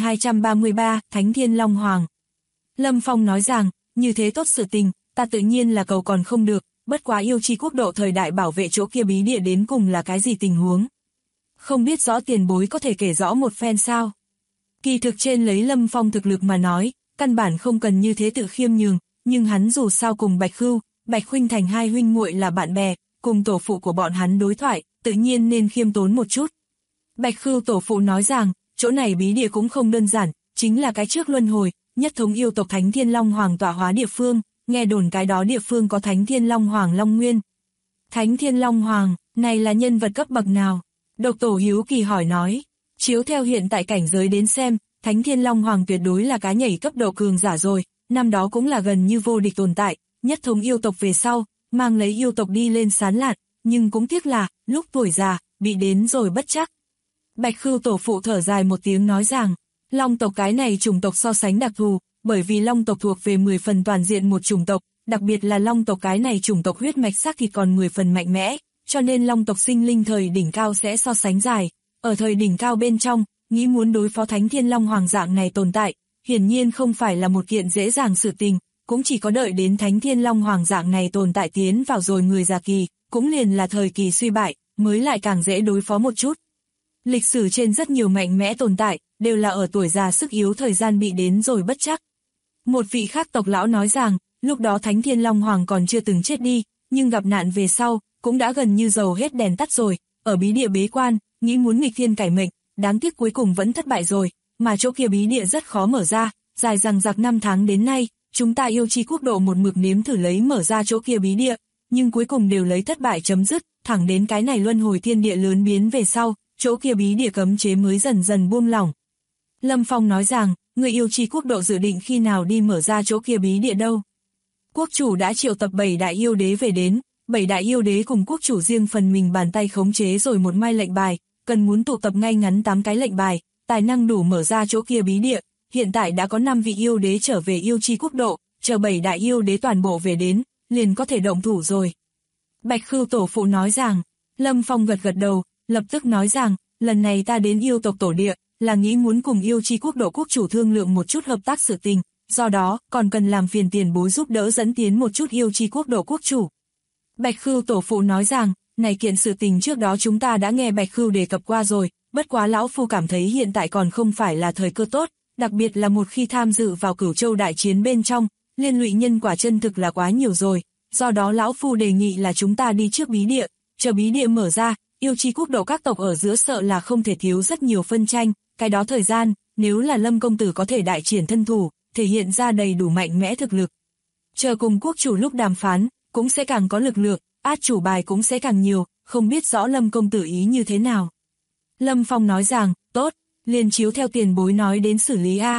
9233, Thánh Thiên Long Hoàng. Lâm Phong nói rằng, như thế tốt sự tình, ta tự nhiên là cầu còn không được, bất quá yêu chi quốc độ thời đại bảo vệ chỗ kia bí địa đến cùng là cái gì tình huống. Không biết rõ tiền bối có thể kể rõ một phen sao. Kỳ thực trên lấy Lâm Phong thực lực mà nói, căn bản không cần như thế tự khiêm nhường, nhưng hắn dù sao cùng Bạch Khưu, Bạch Khuynh Thành hai huynh muội là bạn bè, cùng tổ phụ của bọn hắn đối thoại, tự nhiên nên khiêm tốn một chút. Bạch Khưu tổ phụ nói rằng, chỗ này bí địa cũng không đơn giản, chính là cái trước luân hồi, nhất thống yêu tộc Thánh Thiên Long Hoàng tọa hóa địa phương, nghe đồn cái đó địa phương có Thánh Thiên Long Hoàng Long Nguyên. Thánh Thiên Long Hoàng, này là nhân vật cấp bậc nào? Độc Tổ hiếu kỳ hỏi nói, chiếu theo hiện tại cảnh giới đến xem, Thánh Thiên Long Hoàng tuyệt đối là cá nhảy cấp độ cường giả rồi, năm đó cũng là gần như vô địch tồn tại, nhất thống yêu tộc về sau, mang lấy yêu tộc đi lên sán lạn, nhưng cũng tiếc là, lúc tuổi già, bị đến rồi bất chắc. Bạch Khưu tổ phụ thở dài một tiếng nói rằng, Long tộc cái này chủng tộc so sánh đặc thù, bởi vì Long tộc thuộc về 10 phần toàn diện một chủng tộc, đặc biệt là Long tộc cái này chủng tộc huyết mạch xác thì còn 10 phần mạnh mẽ, cho nên Long tộc sinh linh thời đỉnh cao sẽ so sánh dài. Ở thời đỉnh cao bên trong, nghĩ muốn đối phó Thánh Thiên Long Hoàng dạng này tồn tại, hiển nhiên không phải là một kiện dễ dàng sự tình, cũng chỉ có đợi đến Thánh Thiên Long Hoàng dạng này tồn tại tiến vào rồi người già kỳ, cũng liền là thời kỳ suy bại, mới lại càng dễ đối phó một chút. Lịch sử trên rất nhiều mạnh mẽ tồn tại, đều là ở tuổi già sức yếu thời gian bị đến rồi bất chắc. Một vị khác tộc lão nói rằng, lúc đó Thánh Thiên Long Hoàng còn chưa từng chết đi, nhưng gặp nạn về sau, cũng đã gần như dầu hết đèn tắt rồi, ở bí địa bế quan, nghĩ muốn nghịch thiên cải mệnh, đáng tiếc cuối cùng vẫn thất bại rồi, mà chỗ kia bí địa rất khó mở ra, dài dằng dặc 5 tháng đến nay, chúng ta yêu chi quốc độ một mực nếm thử lấy mở ra chỗ kia bí địa, nhưng cuối cùng đều lấy thất bại chấm dứt, thẳng đến cái này luân hồi thiên địa lớn biến về sau, chỗ kia bí địa cấm chế mới dần dần buông lỏng. Lâm Phong nói rằng, người yêu chi quốc độ dự định khi nào đi mở ra chỗ kia bí địa đâu. Quốc chủ đã triệu tập 7 đại yêu đế về đến, 7 đại yêu đế cùng quốc chủ riêng phần mình bàn tay khống chế rồi một mai lệnh bài, cần muốn tụ tập ngay ngắn 8 cái lệnh bài, tài năng đủ mở ra chỗ kia bí địa. Hiện tại đã có 5 vị yêu đế trở về yêu chi quốc độ, chờ 7 đại yêu đế toàn bộ về đến, liền có thể động thủ rồi. Bạch Khưu tổ phụ nói rằng, Lâm Phong gật gật đầu, lập tức nói rằng, lần này ta đến yêu tộc tổ địa, là nghĩ muốn cùng yêu chi quốc độ quốc chủ thương lượng một chút hợp tác sự tình, do đó, còn cần làm phiền tiền bối giúp đỡ dẫn tiến một chút yêu chi quốc độ quốc chủ. Bạch Khưu tổ phụ nói rằng, này kiện sự tình trước đó chúng ta đã nghe Bạch Khưu đề cập qua rồi, bất quá lão phu cảm thấy hiện tại còn không phải là thời cơ tốt, đặc biệt là một khi tham dự vào Cửu Châu đại chiến bên trong, liên lụy nhân quả chân thực là quá nhiều rồi, do đó lão phu đề nghị là chúng ta đi trước bí địa, chờ bí địa mở ra, yêu chi quốc độ các tộc ở giữa sợ là không thể thiếu rất nhiều phân tranh, cái đó thời gian, nếu là Lâm công tử có thể đại triển thân thủ, thể hiện ra đầy đủ mạnh mẽ thực lực. Chờ cùng quốc chủ lúc đàm phán, cũng sẽ càng có lực lượng, át chủ bài cũng sẽ càng nhiều, không biết rõ Lâm công tử ý như thế nào. Lâm Phong nói rằng, tốt, liền chiếu theo tiền bối nói đến xử lý a.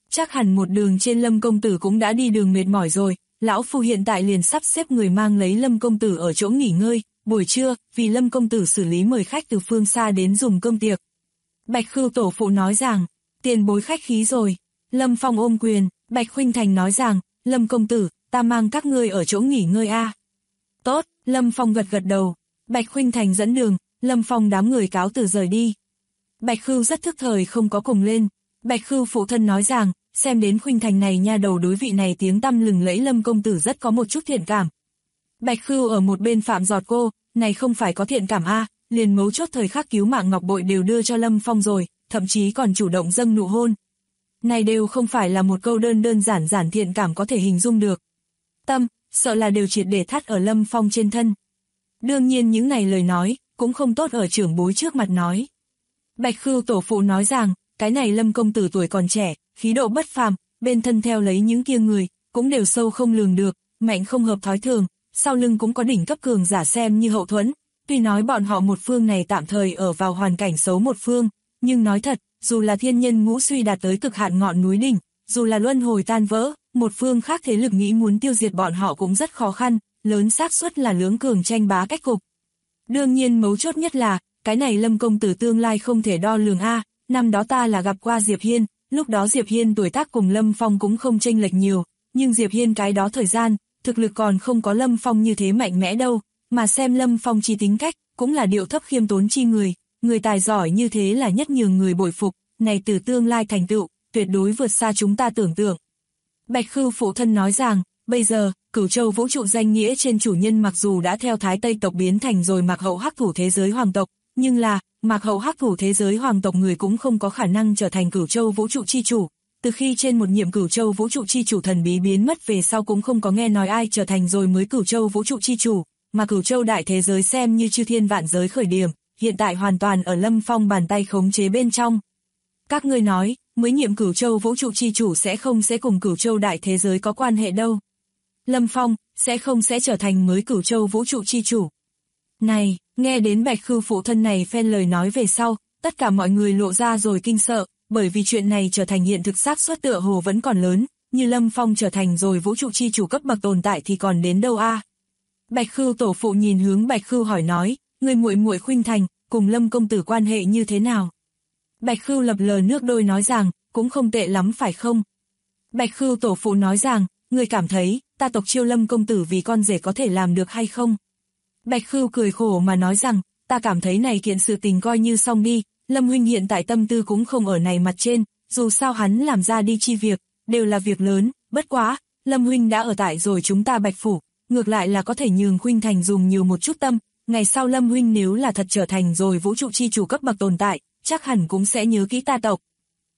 chắc hẳn một đường trên Lâm công tử cũng đã đi đường mệt mỏi rồi, lão phu hiện tại liền sắp xếp người mang lấy Lâm công tử ở chỗ nghỉ ngơi, buổi trưa, vì Lâm công tử xử lý mời khách từ phương xa đến dùng cơm tiệc. Bạch Khưu tổ phụ nói rằng, tiền bối khách khí rồi. Lâm Phong ôm quyền, Bạch Khuynh Thành nói rằng, Lâm công tử, ta mang các ngươi ở chỗ nghỉ ngơi a. Tốt, Lâm Phong gật gật đầu. Bạch Khuynh Thành dẫn đường, Lâm Phong đám người cáo từ rời đi. Bạch Khưu rất thức thời không có cùng lên. Bạch Khưu phụ thân nói rằng, xem đến Khuynh Thành này nha đầu đối vị này tiếng tăm lừng lẫy Lâm công tử rất có một chút thiện cảm. Bạch Khưu ở một bên phạm giọt cô, này không phải có thiện cảm a, liền mấu chốt thời khắc cứu mạng ngọc bội đều đưa cho Lâm Phong rồi, thậm chí còn chủ động dâng nụ hôn. Này đều không phải là một câu đơn giản thiện cảm có thể hình dung được. Tâm, sợ là đều triệt để thắt ở Lâm Phong trên thân. Đương nhiên những này lời nói, cũng không tốt ở trưởng bối trước mặt nói. Bạch Khưu tổ phụ nói rằng, cái này Lâm công tử tuổi còn trẻ, khí độ bất phàm, bên thân theo lấy những kia người, cũng đều sâu không lường được, mạnh không hợp thói thường, sau lưng cũng có đỉnh cấp cường giả xem như hậu thuẫn. Tuy nói bọn họ một phương này tạm thời ở vào hoàn cảnh xấu một phương, nhưng nói thật, dù là thiên nhân ngũ suy đạt tới cực hạn ngọn núi đỉnh, dù là luân hồi tan vỡ, một phương khác thế lực nghĩ muốn tiêu diệt bọn họ cũng rất khó khăn, lớn xác suất là lưỡng cường tranh bá cách cục. Đương nhiên mấu chốt nhất là, cái này Lâm công tử tương lai không thể đo lường a. Năm đó ta là gặp qua Diệp Hiên, lúc đó Diệp Hiên tuổi tác cùng Lâm Phong cũng không chênh lệch nhiều, nhưng Diệp Hiên cái đó thời gian, thực lực còn không có Lâm Phong như thế mạnh mẽ đâu, mà xem Lâm Phong chi tính cách, cũng là điệu thấp khiêm tốn chi người tài giỏi như thế là nhất nhường người bội phục, này từ tương lai thành tựu, tuyệt đối vượt xa chúng ta tưởng tượng. Bạch Khưu phụ thân nói rằng, bây giờ, Cửu Châu vũ trụ danh nghĩa trên chủ nhân mặc dù đã theo Thái Tây tộc biến thành rồi Mạc Hậu Hắc Thủ thế giới hoàng tộc, nhưng là, Mạc Hậu Hắc Thủ thế giới hoàng tộc người cũng không có khả năng trở thành Cửu Châu vũ trụ chi chủ. Từ khi trên một nhiệm Cửu Châu vũ trụ chi chủ thần bí biến mất về sau cũng không có nghe nói ai trở thành rồi mới Cửu Châu vũ trụ chi chủ, mà Cửu Châu đại thế giới xem như chư thiên vạn giới khởi điểm, hiện tại hoàn toàn ở Lâm Phong bàn tay khống chế bên trong. Các ngươi nói, mới nhiệm Cửu Châu vũ trụ chi chủ sẽ cùng Cửu Châu đại thế giới có quan hệ đâu. Lâm Phong sẽ trở thành mới Cửu Châu vũ trụ chi chủ. Này, nghe đến Bạch Khưu phụ thân này phen lời nói về sau, tất cả mọi người lộ ra rồi kinh sợ, bởi vì chuyện này trở thành hiện thực xác suất tựa hồ vẫn còn lớn, như Lâm Phong trở thành rồi vũ trụ chi chủ cấp bậc tồn tại thì còn đến đâu a? Bạch Khưu tổ phụ nhìn hướng Bạch Khưu hỏi nói, người muội muội Khuynh Thành, cùng Lâm công tử quan hệ như thế nào? Bạch Khưu lập lờ nước đôi nói rằng, cũng không tệ lắm phải không? Bạch Khưu tổ phụ nói rằng, người cảm thấy, ta tộc chiêu Lâm công tử vì con rể có thể làm được hay không? Bạch Khưu cười khổ mà nói rằng, ta cảm thấy này kiện sự tình coi như xong đi, Lâm huynh hiện tại tâm tư cũng không ở này mặt trên, dù sao hắn làm ra đi chi việc, đều là việc lớn, bất quá, Lâm huynh đã ở tại rồi chúng ta Bạch phủ, ngược lại là có thể nhường Khuynh Thành dùng nhiều một chút tâm, ngày sau Lâm huynh nếu là thật trở thành rồi vũ trụ chi chủ cấp bậc tồn tại, chắc hẳn cũng sẽ nhớ kỹ ta tộc.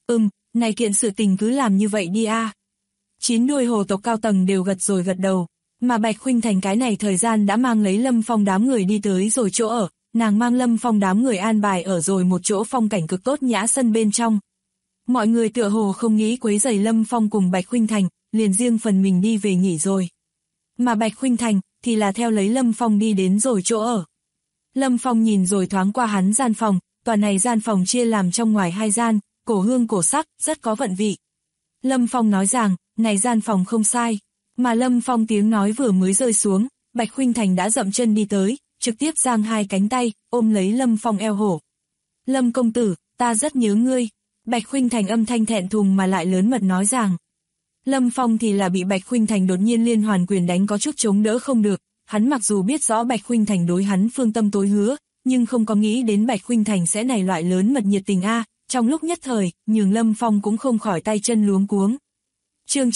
Này kiện sự tình cứ làm như vậy đi a. Chín đuôi hồ tộc cao tầng đều gật đầu, mà Bạch Khuynh Thành cái này thời gian đã mang lấy Lâm Phong đám người đi tới rồi chỗ ở, nàng mang Lâm Phong đám người an bài ở rồi một chỗ phong cảnh cực tốt nhã sân bên trong. Mọi người tựa hồ không nghĩ quấy rầy Lâm Phong cùng Bạch Khuynh Thành, liền riêng phần mình đi về nghỉ rồi. Mà Bạch Khuynh Thành thì là theo lấy Lâm Phong đi đến rồi chỗ ở. Lâm Phong nhìn rồi thoáng qua hắn gian phòng, toàn này gian phòng chia làm trong ngoài hai gian, cổ hương cổ sắc, rất có vận vị. Lâm Phong nói rằng, này gian phòng không sai, mà Lâm Phong tiếng nói vừa mới rơi xuống, Bạch Khuynh Thành đã dậm chân đi tới, trực tiếp giang hai cánh tay, ôm lấy Lâm Phong eo hổ. Lâm công tử, ta rất nhớ ngươi. Bạch Khuynh Thành âm thanh thẹn thùng mà lại lớn mật nói rằng. Lâm Phong thì là bị Bạch Khuynh Thành đột nhiên liên hoàn quyền đánh có chút chống đỡ không được, hắn mặc dù biết rõ Bạch Khuynh Thành đối hắn phương tâm tối hứa, nhưng không có nghĩ đến Bạch Khuynh Thành sẽ này loại lớn mật nhiệt tình a, trong lúc nhất thời, nhường Lâm Phong cũng không khỏi tay chân luống cuống. Chương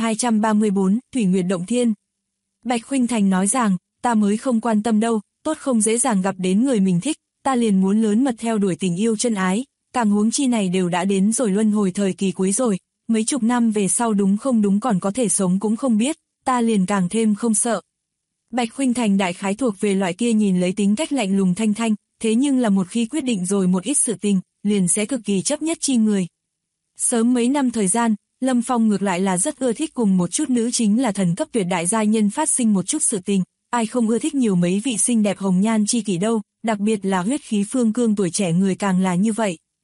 9234, Thủy Nguyệt Động Thiên. Bạch Khuynh Thành nói rằng, ta mới không quan tâm đâu, tốt không dễ dàng gặp đến người mình thích, ta liền muốn lớn mật theo đuổi tình yêu chân ái, càng huống chi này đều đã đến rồi luân hồi thời kỳ cuối rồi, mấy chục năm về sau đúng không đúng còn có thể sống cũng không biết, ta liền càng thêm không sợ. Bạch Khuynh Thành đại khái thuộc về loại kia nhìn lấy tính cách lạnh lùng thanh thanh, thế nhưng là một khi quyết định rồi một ít sự tình, liền sẽ cực kỳ chấp nhất chi người. Sớm mấy năm thời gian, Lâm Phong ngược lại là rất ưa thích cùng một chút nữ chính là thần cấp tuyệt đại giai nhân phát sinh một chút sự tình, ai không ưa thích nhiều mấy vị xinh đẹp hồng nhan chi kỷ đâu, đặc biệt là huyết khí phương cương tuổi trẻ người càng là như vậy.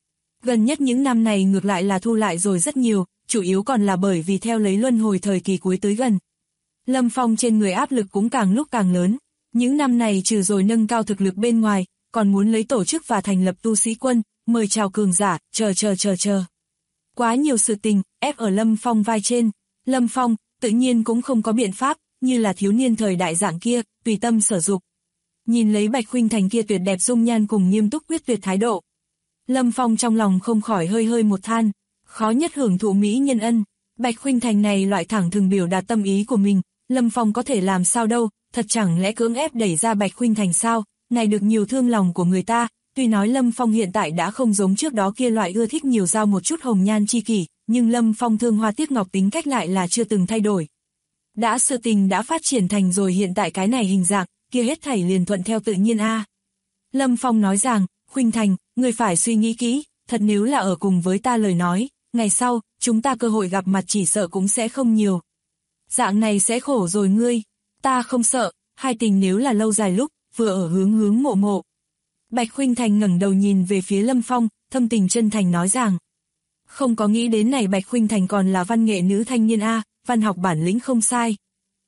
Gần nhất những năm này ngược lại là thu lại rồi rất nhiều, chủ yếu còn là bởi vì theo lấy luân hồi thời kỳ cuối tới gần. Lâm Phong trên người áp lực cũng càng lúc càng lớn, những năm này trừ rồi nâng cao thực lực bên ngoài, còn muốn lấy tổ chức và thành lập tu sĩ quân, mời chào cường giả, chờ. Quá nhiều sự tình, ép ở Lâm Phong vai trên. Lâm Phong, tự nhiên cũng không có biện pháp, như là thiếu niên thời đại dạng kia, tùy tâm sở dục. Nhìn lấy Bạch Khuynh Thành kia tuyệt đẹp dung nhan cùng nghiêm túc quyết tuyệt thái độ. Lâm Phong trong lòng không khỏi hơi một than, khó nhất hưởng thụ mỹ nhân ân. Bạch Khuynh Thành này loại thẳng thừng biểu đạt tâm ý của mình, Lâm Phong có thể làm sao đâu, thật chẳng lẽ cưỡng ép đẩy ra Bạch Khuynh Thành sao, này được nhiều thương lòng của người ta. Tuy nói Lâm Phong hiện tại đã không giống trước đó kia loại ưa thích nhiều giao một chút hồng nhan chi kỷ, nhưng Lâm Phong thương hoa tiếc ngọc tính cách lại là chưa từng thay đổi. Đã sự tình đã phát triển thành rồi hiện tại cái này hình dạng, kia hết thảy liền thuận theo tự nhiên a. Lâm Phong nói rằng, Khuynh Thành, người phải suy nghĩ kỹ, thật nếu là ở cùng với ta lời nói, ngày sau, chúng ta cơ hội gặp mặt chỉ sợ cũng sẽ không nhiều. Dạng này sẽ khổ rồi ngươi, ta không sợ, hai tình nếu là lâu dài lúc, vừa ở hướng mộ. Bạch Khuynh Thành ngẩng đầu nhìn về phía Lâm Phong, thâm tình chân thành nói rằng. Không có nghĩ đến này Bạch Khuynh Thành còn là văn nghệ nữ thanh niên a, văn học bản lĩnh không sai.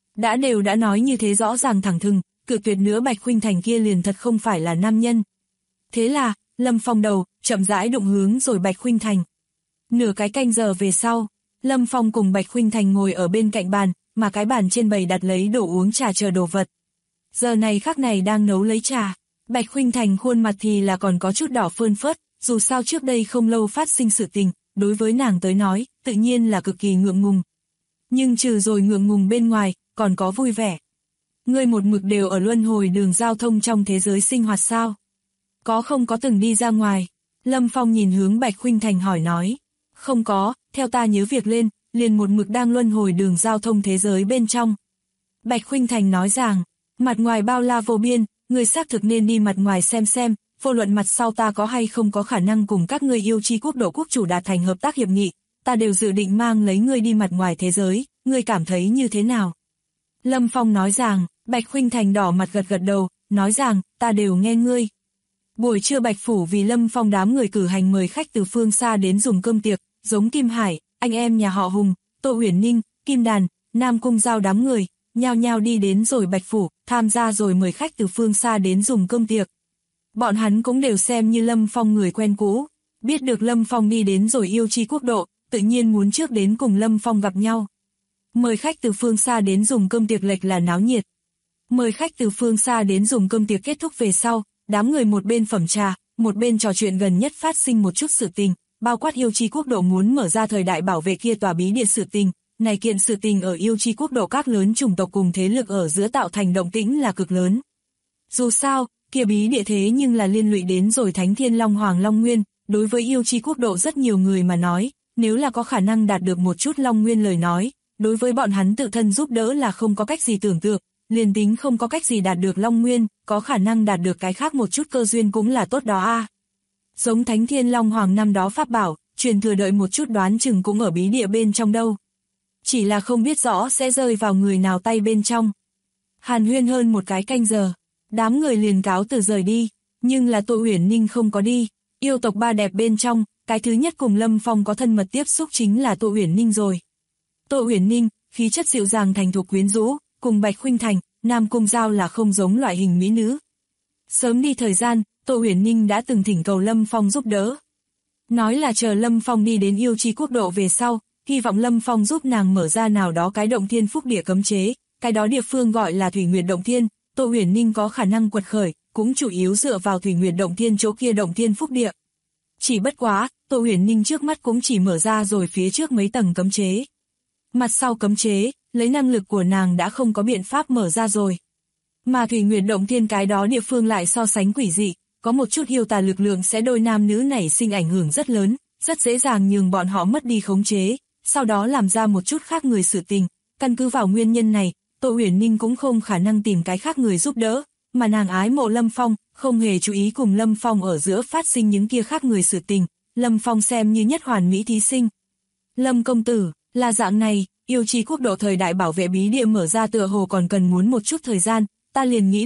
Đã nói như thế rõ ràng thẳng thừng, cự tuyệt nữa Bạch Khuynh Thành kia liền thật không phải là nam nhân. Thế là, Lâm Phong đầu, chậm rãi đụng hướng rồi Bạch Khuynh Thành. Nửa cái canh giờ về sau, Lâm Phong cùng Bạch Khuynh Thành ngồi ở bên cạnh bàn, mà cái bàn trên bày đặt lấy đồ uống trà chờ đồ vật. Giờ này khắc này đang nấu lấy trà. Bạch Khuynh Thành khuôn mặt thì là còn có chút đỏ phơn phớt, dù sao trước đây không lâu phát sinh sự tình, đối với nàng tới nói, tự nhiên là cực kỳ ngượng ngùng. Nhưng trừ rồi ngượng ngùng bên ngoài, còn có vui vẻ. Ngươi một mực đều ở luân hồi đường giao thông trong thế giới sinh hoạt sao? Có không có từng đi ra ngoài? Lâm Phong nhìn hướng Bạch Khuynh Thành hỏi nói. Không có, theo ta nhớ việc lên, liền một mực đang luân hồi đường giao thông thế giới bên trong. Bạch Khuynh Thành nói rằng, mặt ngoài bao la vô biên, người xác thực nên đi mặt ngoài xem, vô luận mặt sau ta có hay không có khả năng cùng các ngươi yêu chi quốc độ quốc chủ đạt thành hợp tác hiệp nghị, ta đều dự định mang lấy ngươi đi mặt ngoài thế giới, ngươi cảm thấy như thế nào? Lâm Phong nói rằng, Bạch Khuynh Thành đỏ mặt gật đầu, nói rằng, ta đều nghe ngươi. Buổi trưa Bạch Phủ vì Lâm Phong đám người cử hành mời khách từ phương xa đến dùng cơm tiệc, giống Kim Hải, anh em nhà họ Hùng, Tô Uyển Ninh, Kim Đàn, Nam Cung Giao đám người, nhao nhao đi đến rồi Bạch Phủ, tham gia rồi mời khách từ phương xa đến dùng cơm tiệc. Bọn hắn cũng đều xem như Lâm Phong người quen cũ, biết được Lâm Phong đi đến rồi yêu chi quốc độ, tự nhiên muốn trước đến cùng Lâm Phong gặp nhau. Mời khách từ phương xa đến dùng cơm tiệc lệch là náo nhiệt. Mời khách từ phương xa đến dùng cơm tiệc kết thúc về sau, đám người một bên phẩm trà, một bên trò chuyện gần nhất phát sinh một chút sự tình, bao quát yêu chi quốc độ muốn mở ra thời đại bảo vệ kia tòa bí địa sự tình. Này kiện sự tình ở yêu chi quốc độ các lớn chủng tộc cùng thế lực ở giữa tạo thành động tĩnh là cực lớn. Dù sao, kia bí địa thế nhưng là liên lụy đến rồi Thánh Thiên Long Hoàng Long Nguyên, đối với yêu chi quốc độ rất nhiều người mà nói, nếu là có khả năng đạt được một chút Long Nguyên lời nói, đối với bọn hắn tự thân giúp đỡ là không có cách gì tưởng tượng, liền tính không có cách gì đạt được Long Nguyên, có khả năng đạt được cái khác một chút cơ duyên cũng là tốt đó a. Giống Thánh Thiên Long Hoàng năm đó pháp bảo, truyền thừa đợi một chút đoán chừng cũng ở bí địa bên trong đâu. Chỉ là không biết rõ sẽ rơi vào người nào tay bên trong. Hàn huyên hơn một cái canh giờ, đám người liền cáo từ rời đi, nhưng là Tô Uyển Ninh không có đi. Yêu tộc ba đẹp bên trong, cái thứ nhất cùng Lâm Phong có thân mật tiếp xúc chính là Tô Uyển Ninh rồi. Tô Uyển Ninh, khí chất dịu dàng thành thục quyến rũ, cùng Bạch Khuynh Thành, Nam Cung Giao là không giống loại hình mỹ nữ. Sớm đi thời gian, Tô Uyển Ninh đã từng thỉnh cầu Lâm Phong giúp đỡ. Nói là chờ Lâm Phong đi đến yêu chi quốc độ về sau, hy vọng Lâm Phong giúp nàng mở ra nào đó cái động thiên phúc địa cấm chế, cái đó địa phương gọi là Thủy Nguyệt Động Thiên, Tô Uyển Ninh có khả năng quật khởi, cũng chủ yếu dựa vào Thủy Nguyệt Động Thiên chỗ kia động thiên phúc địa. Chỉ bất quá, Tô Uyển Ninh trước mắt cũng chỉ mở ra rồi phía trước mấy tầng cấm chế. Mặt sau cấm chế, lấy năng lực của nàng đã không có biện pháp mở ra rồi. Mà Thủy Nguyệt Động Thiên cái đó địa phương lại so sánh quỷ dị, có một chút yêu tà lực lượng sẽ đôi nam nữ nảy sinh ảnh hưởng rất lớn, rất dễ dàng nhường bọn họ mất đi khống chế, sau đó làm ra một chút khác người sự tình. Căn cứ vào nguyên nhân này, Tô Uyển Ninh cũng không khả năng tìm cái khác người giúp đỡ, mà nàng ái mộ Lâm Phong, không hề chú ý cùng Lâm Phong ở giữa phát sinh những kia khác người sự tình, Lâm Phong xem như nhất hoàn mỹ thí sinh. Lâm công tử, là dạng này, yêu chi quốc độ thời đại bảo vệ bí địa mở ra tựa hồ còn cần muốn một chút thời gian, ta liền nghĩ lấy,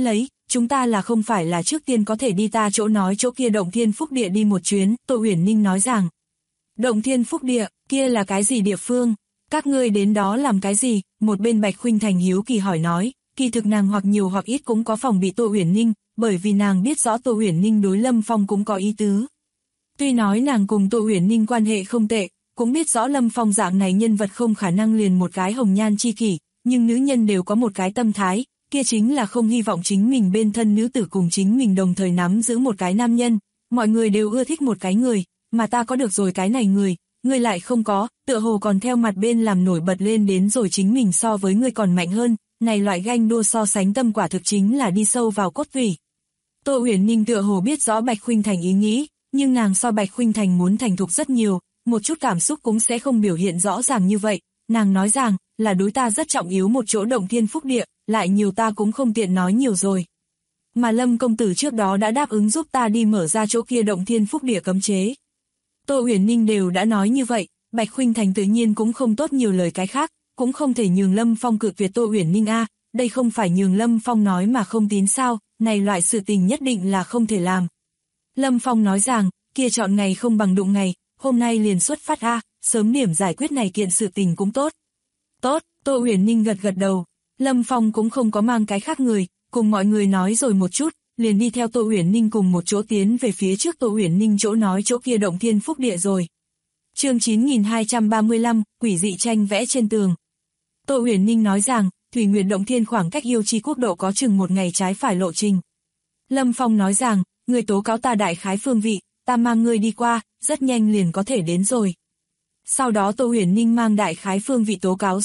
chúng ta là không phải là trước tiên có thể đi ta chỗ nói chỗ kia Động Thiên Phúc Địa đi một chuyến, Tô Uyển Ninh nói rằng. Động Thiên Phúc Địa, kia là cái gì địa phương? Các ngươi đến đó làm cái gì? Một bên Bạch Khuynh Thành hiếu kỳ hỏi nói, kỳ thực nàng hoặc nhiều hoặc ít cũng có phòng bị Tô Uyển Ninh, bởi vì nàng biết rõ Tô Uyển Ninh đối Lâm Phong cũng có ý tứ. Tuy nói nàng cùng Tô Uyển Ninh quan hệ không tệ, cũng biết rõ Lâm Phong dạng này nhân vật không khả năng liền một cái hồng nhan chi kỷ, nhưng nữ nhân đều có một cái tâm thái, kia chính là không hy vọng chính mình bên thân nữ tử cùng chính mình đồng thời nắm giữ một cái nam nhân. Mọi người đều ưa thích một cái người, mà ta có được rồi cái này người, ngươi lại không có, tựa hồ còn theo mặt bên làm nổi bật lên đến rồi chính mình so với ngươi còn mạnh hơn, này loại ganh đua so sánh tâm quả thực chính là đi sâu vào cốt tủy. Tô Uyển Ninh tựa hồ biết rõ Bạch Khuynh Thành ý nghĩ, nhưng nàng so Bạch Khuynh Thành muốn thành thục rất nhiều, một chút cảm xúc cũng sẽ không biểu hiện rõ ràng như vậy, nàng nói rằng, là đối ta rất trọng yếu một chỗ Động Thiên Phúc Địa, lại nhiều ta cũng không tiện nói nhiều rồi. Mà Lâm công tử trước đó đã đáp ứng giúp ta đi mở ra chỗ kia Động Thiên Phúc Địa cấm chế. Tô Uyển Ninh đều đã nói như vậy, Bạch Khuynh Thành tự nhiên cũng không tốt nhiều lời cái khác, cũng không thể nhường Lâm Phong cự tuyệt Tô Uyển Ninh a, đây không phải nhường Lâm Phong nói mà không tín sao, này loại sự tình nhất định là không thể làm. Lâm Phong nói rằng, kia chọn ngày không bằng đụng ngày, hôm nay liền xuất phát a, sớm điểm giải quyết này kiện sự tình cũng tốt. Tốt, Tô Uyển Ninh gật gật đầu, Lâm Phong cũng không có mang cái khác người, cùng mọi người nói rồi một chút, liền đi theo Tô Uyển Ninh cùng một chỗ tiến về phía trước Tô Uyển Ninh chỗ nói chỗ kia Động Thiên Phúc Địa rồi. Chương 9235, quỷ dị tranh vẽ trên tường. Tô Uyển Ninh nói rằng, Thủy Nguyệt Động Thiên khoảng cách Yêu Chi Quốc độ có chừng một ngày trái phải lộ trình. Lâm Phong nói rằng, người tố cáo ta đại khái phương vị, ta mang ngươi đi qua, rất nhanh liền có thể đến rồi. Sau đó Tô Uyển Ninh mang đại khái phương vị tố cáo.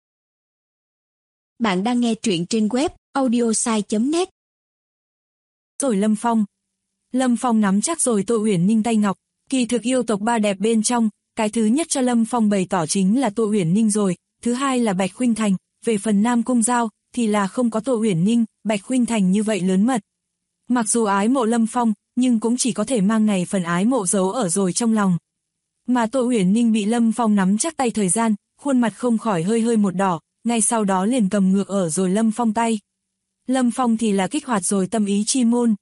Bạn đang nghe truyện trên web audiosai.net. Rồi Lâm Phong nắm chắc rồi Tô Uyển Ninh tay ngọc, kỳ thực yêu tộc ba đẹp bên trong, cái thứ nhất cho Lâm Phong bày tỏ chính là Tô Uyển Ninh rồi, thứ hai là Bạch Khuynh Thành, về phần Nam Cung Giao thì là không có Tô Uyển Ninh, Bạch Khuynh Thành như vậy lớn mật. Mặc dù ái mộ Lâm Phong, nhưng cũng chỉ có thể mang này phần ái mộ giấu ở rồi trong lòng. Mà Tô Uyển Ninh bị Lâm Phong nắm chắc tay thời gian, khuôn mặt không khỏi hơi hơi một đỏ, ngay sau đó liền cầm ngược ở rồi Lâm Phong tay. Lâm Phong thì là kích hoạt rồi tâm ý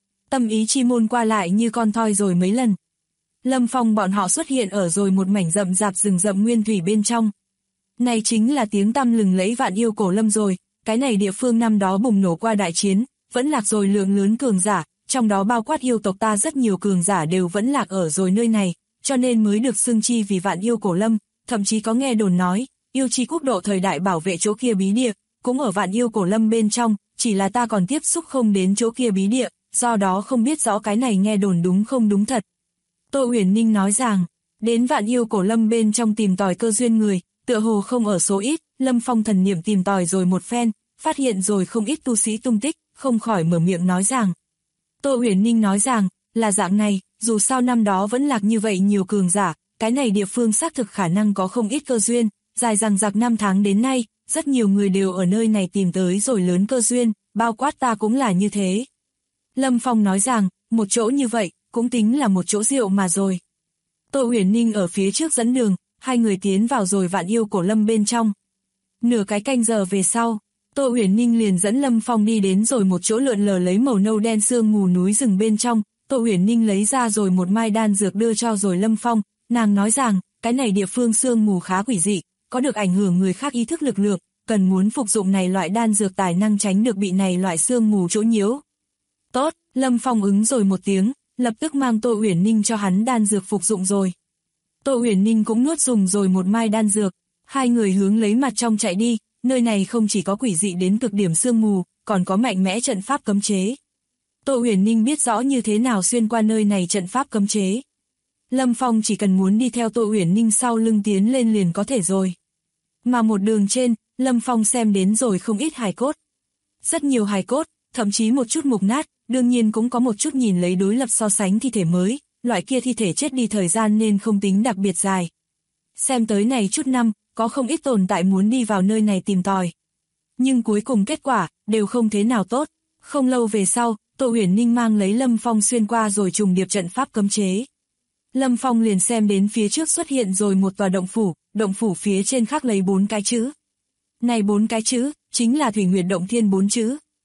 chi môn qua lại như con thoi rồi mấy lần. Lâm Phong bọn họ xuất hiện ở rồi một mảnh rậm rạp rừng rậm nguyên thủy bên trong. Này chính là tiếng tăm lừng lẫy Vạn Yêu Cổ Lâm rồi, cái này địa phương năm đó bùng nổ qua đại chiến, vẫn lạc rồi lượng lớn cường giả, trong đó bao quát yêu tộc ta rất nhiều cường giả đều vẫn lạc ở rồi nơi này, cho nên mới được xưng chi vì Vạn Yêu Cổ Lâm, thậm chí có nghe đồn nói, Yêu Chi Quốc độ thời đại bảo vệ chỗ kia bí địa, cũng ở Vạn Yêu Cổ Lâm bên trong, chỉ là ta còn tiếp xúc không đến chỗ kia bí địa, do đó không biết rõ cái này nghe đồn đúng không đúng thật. Tô Uyển Ninh nói rằng, đến Vạn Yêu Cổ Lâm bên trong tìm tòi cơ duyên người, tựa hồ không ở số ít, Lâm Phong thần niệm tìm tòi rồi một phen, phát hiện rồi không ít tu sĩ tung tích, không khỏi mở miệng nói rằng. Tô Uyển Ninh nói rằng, là dạng này, dù sao năm đó vẫn lạc như vậy nhiều cường giả, cái này địa phương xác thực khả năng có không ít cơ duyên, dài dằng dặc năm tháng đến nay, rất nhiều người đều ở nơi này tìm tới rồi lớn cơ duyên, bao quát ta cũng là như thế. Lâm Phong nói rằng, một chỗ như vậy, cũng tính là một chỗ rượu mà rồi. Tô Uyển Ninh ở phía trước dẫn đường, hai người tiến vào rồi Vạn Yêu Cổ Lâm bên trong. Nửa cái canh giờ về sau, Tô Uyển Ninh liền dẫn Lâm Phong đi đến rồi một chỗ lượn lờ lấy màu nâu đen sương mù núi rừng bên trong. Tô Uyển Ninh lấy ra rồi một mai đan dược đưa cho rồi Lâm Phong, nàng nói rằng, cái này địa phương sương mù khá quỷ dị, có được ảnh hưởng người khác ý thức lực lượng, cần muốn phục dụng này loại đan dược tài năng tránh được bị này loại sương mù chỗ nhiễu. Tốt, Lâm Phong ứng rồi một tiếng, lập tức mang Tô Uyển Ninh cho hắn đan dược phục dụng rồi. Tô Uyển Ninh cũng nuốt dùng rồi một mai đan dược, hai người hướng lấy mặt trong chạy đi, nơi này không chỉ có quỷ dị đến cực điểm sương mù, còn có mạnh mẽ trận pháp cấm chế. Tô Uyển Ninh biết rõ như thế nào xuyên qua nơi này trận pháp cấm chế. Lâm Phong chỉ cần muốn đi theo Tô Uyển Ninh sau lưng tiến lên liền có thể rồi. Mà một đường trên, Lâm Phong xem đến rồi không ít hài cốt. Rất nhiều hài cốt, thậm chí một chút mục nát, đương nhiên cũng có một chút nhìn lấy đối lập so sánh thi thể mới, loại kia thi thể chết đi thời gian nên không tính đặc biệt dài. Xem tới này chút năm, có không ít tồn tại muốn đi vào nơi này tìm tòi. Nhưng cuối cùng kết quả, đều không thế nào tốt. Không lâu về sau, Tô Uyển Ninh mang lấy Lâm Phong xuyên qua rồi trùng điệp trận pháp cấm chế. Lâm Phong liền xem đến phía trước xuất hiện rồi một tòa động phủ phía trên khắc lấy 4 cái chữ. Này 4 cái chữ, chính là Thủy Nguyệt Động Thiên 4 chữ.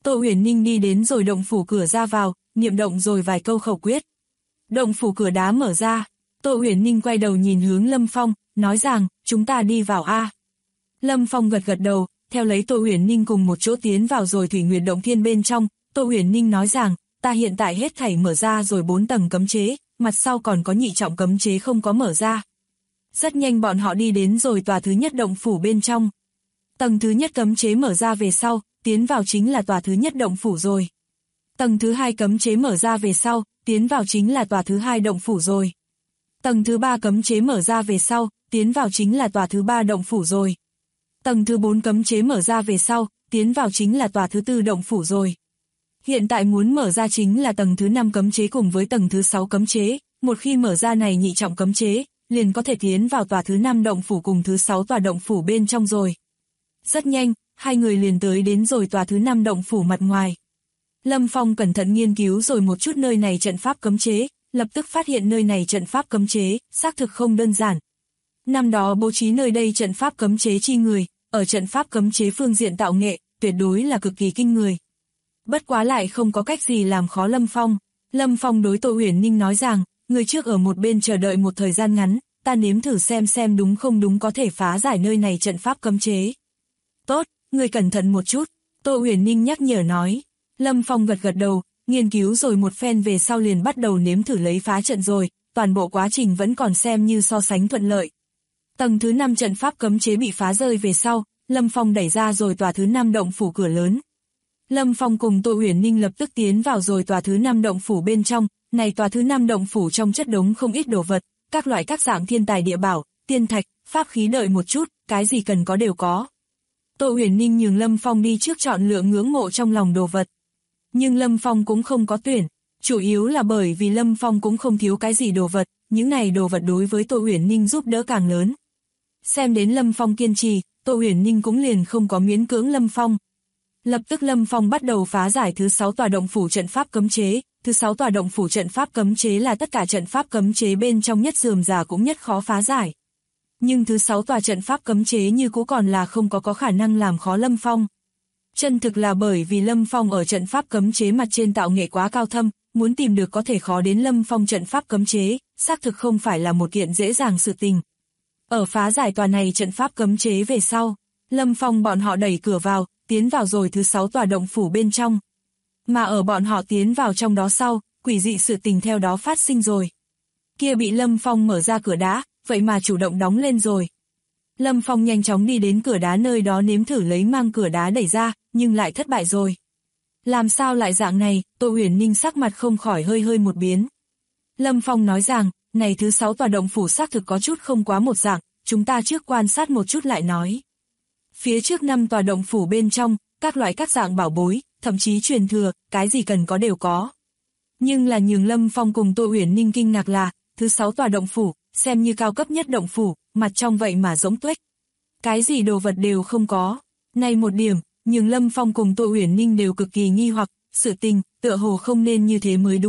Tô Uyển Ninh đi đến rồi động phủ cửa ra vào, niệm động rồi vài câu khẩu quyết. Động phủ cửa đá mở ra, Tô Uyển Ninh quay đầu nhìn hướng Lâm Phong, nói rằng, chúng ta đi vào a. Lâm Phong gật gật đầu, theo lấy Tô Uyển Ninh cùng một chỗ tiến vào rồi Thủy Nguyệt Động Thiên bên trong. Tô Uyển Ninh nói rằng, ta hiện tại hết thảy mở ra rồi 4 tầng cấm chế, mặt sau còn có nhị trọng cấm chế không có mở ra. Rất nhanh bọn họ đi đến rồi tòa thứ nhất động phủ bên trong. Tầng thứ nhất cấm chế mở ra về sau, tiến vào chính là tòa thứ nhất động phủ rồi. Tầng thứ hai cấm chế mở ra về sau, tiến vào chính là tòa thứ hai động phủ rồi. Tầng thứ ba cấm chế mở ra về sau, tiến vào chính là tòa thứ ba động phủ rồi. Tầng thứ 4 cấm chế mở ra về sau, tiến vào chính là tòa thứ tư động phủ rồi. Hiện tại muốn mở ra chính là tầng thứ 5 cấm chế cùng với tầng thứ 6 cấm chế, một khi mở ra này nhị trọng cấm chế, liền có thể tiến vào tòa thứ 5 động phủ cùng thứ 6 tòa động phủ bên trong rồi. Rất nhanh, hai người liền tới đến rồi tòa thứ 5 động phủ mặt ngoài. Lâm Phong cẩn thận nghiên cứu rồi một chút nơi này trận pháp cấm chế, lập tức phát hiện nơi này trận pháp cấm chế, xác thực không đơn giản. Năm đó bố trí nơi đây trận pháp cấm chế chi người, ở trận pháp cấm chế phương diện tạo nghệ, tuyệt đối là cực kỳ kinh người. Bất quá lại không có cách gì làm khó Lâm Phong. Lâm Phong đối Tô Uyển Ninh nói rằng, người trước ở một bên chờ đợi một thời gian ngắn, ta nếm thử xem đúng không đúng có thể phá giải nơi này trận pháp cấm chế. Tốt, người cẩn thận một chút, Tô Uyển Ninh nhắc nhở nói. Lâm Phong gật gật đầu, nghiên cứu rồi một phen về sau liền bắt đầu nếm thử lấy phá trận rồi, toàn bộ quá trình vẫn còn xem như so sánh thuận lợi. Tầng thứ 5 trận pháp cấm chế bị phá rơi về sau, Lâm Phong đẩy ra rồi tòa thứ 5 động phủ cửa lớn. Lâm Phong cùng Tô Uyển Ninh lập tức tiến vào rồi tòa thứ 5 động phủ bên trong, này tòa thứ 5 động phủ trong chất đống không ít đồ vật, các loại các dạng thiên tài địa bảo, tiên thạch, pháp khí đợi một chút, cái gì cần có đều có. Tô Uyển Ninh nhường Lâm Phong đi trước chọn lựa ngưỡng mộ trong lòng đồ vật. Nhưng Lâm Phong cũng không có tuyển, chủ yếu là bởi vì Lâm Phong cũng không thiếu cái gì đồ vật, những này đồ vật đối với Tô Uyển Ninh giúp đỡ càng lớn. Xem đến Lâm Phong kiên trì, Tô Uyển Ninh cũng liền không có miễn cưỡng Lâm Phong. Lập tức Lâm Phong bắt đầu phá giải thứ 6 tòa động phủ trận pháp cấm chế, thứ 6 tòa động phủ trận pháp cấm chế là tất cả trận pháp cấm chế bên trong nhất rườm rà cũng nhất khó phá giải. Nhưng thứ 6 tòa trận pháp cấm chế như cũ còn là không có khả năng làm khó Lâm Phong. Chân thực là bởi vì Lâm Phong ở trận pháp cấm chế mặt trên tạo nghệ quá cao thâm, muốn tìm được có thể khó đến Lâm Phong trận pháp cấm chế, xác thực không phải là một kiện dễ dàng sự tình. Ở phá giải tòa này trận pháp cấm chế về sau, Lâm Phong bọn họ đẩy cửa vào, tiến vào rồi thứ 6 tòa động phủ bên trong. Mà ở bọn họ tiến vào trong đó sau, quỷ dị sự tình theo đó phát sinh rồi. Kia bị Lâm Phong mở ra cửa đá, vậy mà chủ động đóng lên rồi. Lâm Phong nhanh chóng đi đến cửa đá nơi đó nếm thử lấy mang cửa đá đẩy ra, nhưng lại thất bại rồi. Làm sao lại dạng này, Tô Uyển Ninh sắc mặt không khỏi hơi một biến. Lâm Phong nói rằng, này thứ 6 tòa động phủ xác thực có chút không quá một dạng, chúng ta trước quan sát một chút lại nói. Phía trước 5 tòa động phủ bên trong, các loại các dạng bảo bối, thậm chí truyền thừa, cái gì cần có đều có. Nhưng là nhường Lâm Phong cùng Tô Uyển Ninh kinh ngạc là, thứ 6 tòa động phủ, xem như cao cấp nhất động phủ, mặt trong vậy mà rỗng tuếch. Cái gì đồ vật đều không có. Này một điểm, nhường Lâm Phong cùng Tô Uyển Ninh đều cực kỳ nghi hoặc, sự tình, tựa hồ không nên như thế mới đúng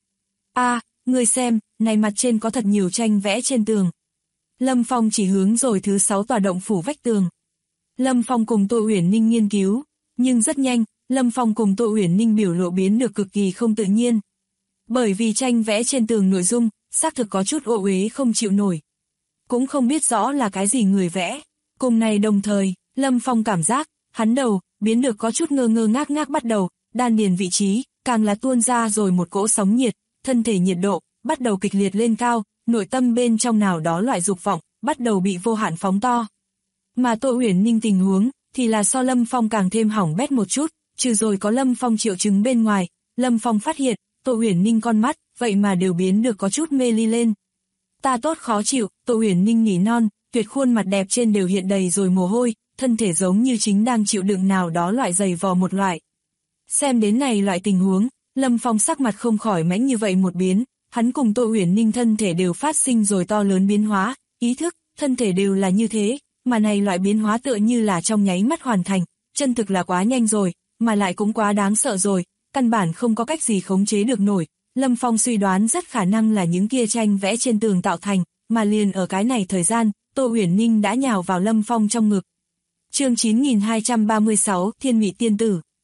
a. Người xem, này mặt trên có thật nhiều tranh vẽ trên tường. Lâm Phong chỉ hướng rồi thứ 6 tòa động phủ vách tường. Lâm Phong cùng Tô Uyển Ninh nghiên cứu, nhưng rất nhanh, Lâm Phong cùng Tô Uyển Ninh biểu lộ biến được cực kỳ không tự nhiên. Bởi vì tranh vẽ trên tường nội dung, xác thực có chút ô uế không chịu nổi. Cũng không biết rõ là cái gì người vẽ. Cùng này đồng thời, Lâm Phong cảm giác, hắn đầu, biến được có chút ngơ ngác bắt đầu, đan điền vị trí, càng là tuôn ra rồi một cỗ sóng nhiệt, thân thể nhiệt độ, bắt đầu kịch liệt lên cao, nội tâm bên trong nào đó loại dục vọng, bắt đầu bị vô hạn phóng to. Mà Tô Uyển Ninh tình huống, thì là so Lâm Phong càng thêm hỏng bét một chút, trừ rồi có Lâm Phong triệu chứng bên ngoài, Lâm Phong phát hiện, Tô Uyển Ninh con mắt, vậy mà đều biến được có chút mê ly lên. Ta tốt khó chịu, Tô Uyển Ninh nỉ non, tuyệt khuôn mặt đẹp trên đều hiện đầy rồi mồ hôi, thân thể giống như chính đang chịu đựng nào đó loại dày vò một loại. Xem đến này loại tình huống, Lâm Phong sắc mặt không khỏi mãnh như vậy một biến, hắn cùng Tô Uyển Ninh thân thể đều phát sinh rồi to lớn biến hóa, ý thức, thân thể đều là như thế, mà này loại biến hóa tựa như là trong nháy mắt hoàn thành, chân thực là quá nhanh rồi, mà lại cũng quá đáng sợ rồi, căn bản không có cách gì khống chế được nổi. Lâm Phong suy đoán rất khả năng là những kia tranh vẽ trên tường tạo thành, mà liền ở cái này thời gian, Tô Uyển Ninh đã nhào vào Lâm Phong trong ngực. Chương 9236, Thiên Mị Tiên Tử.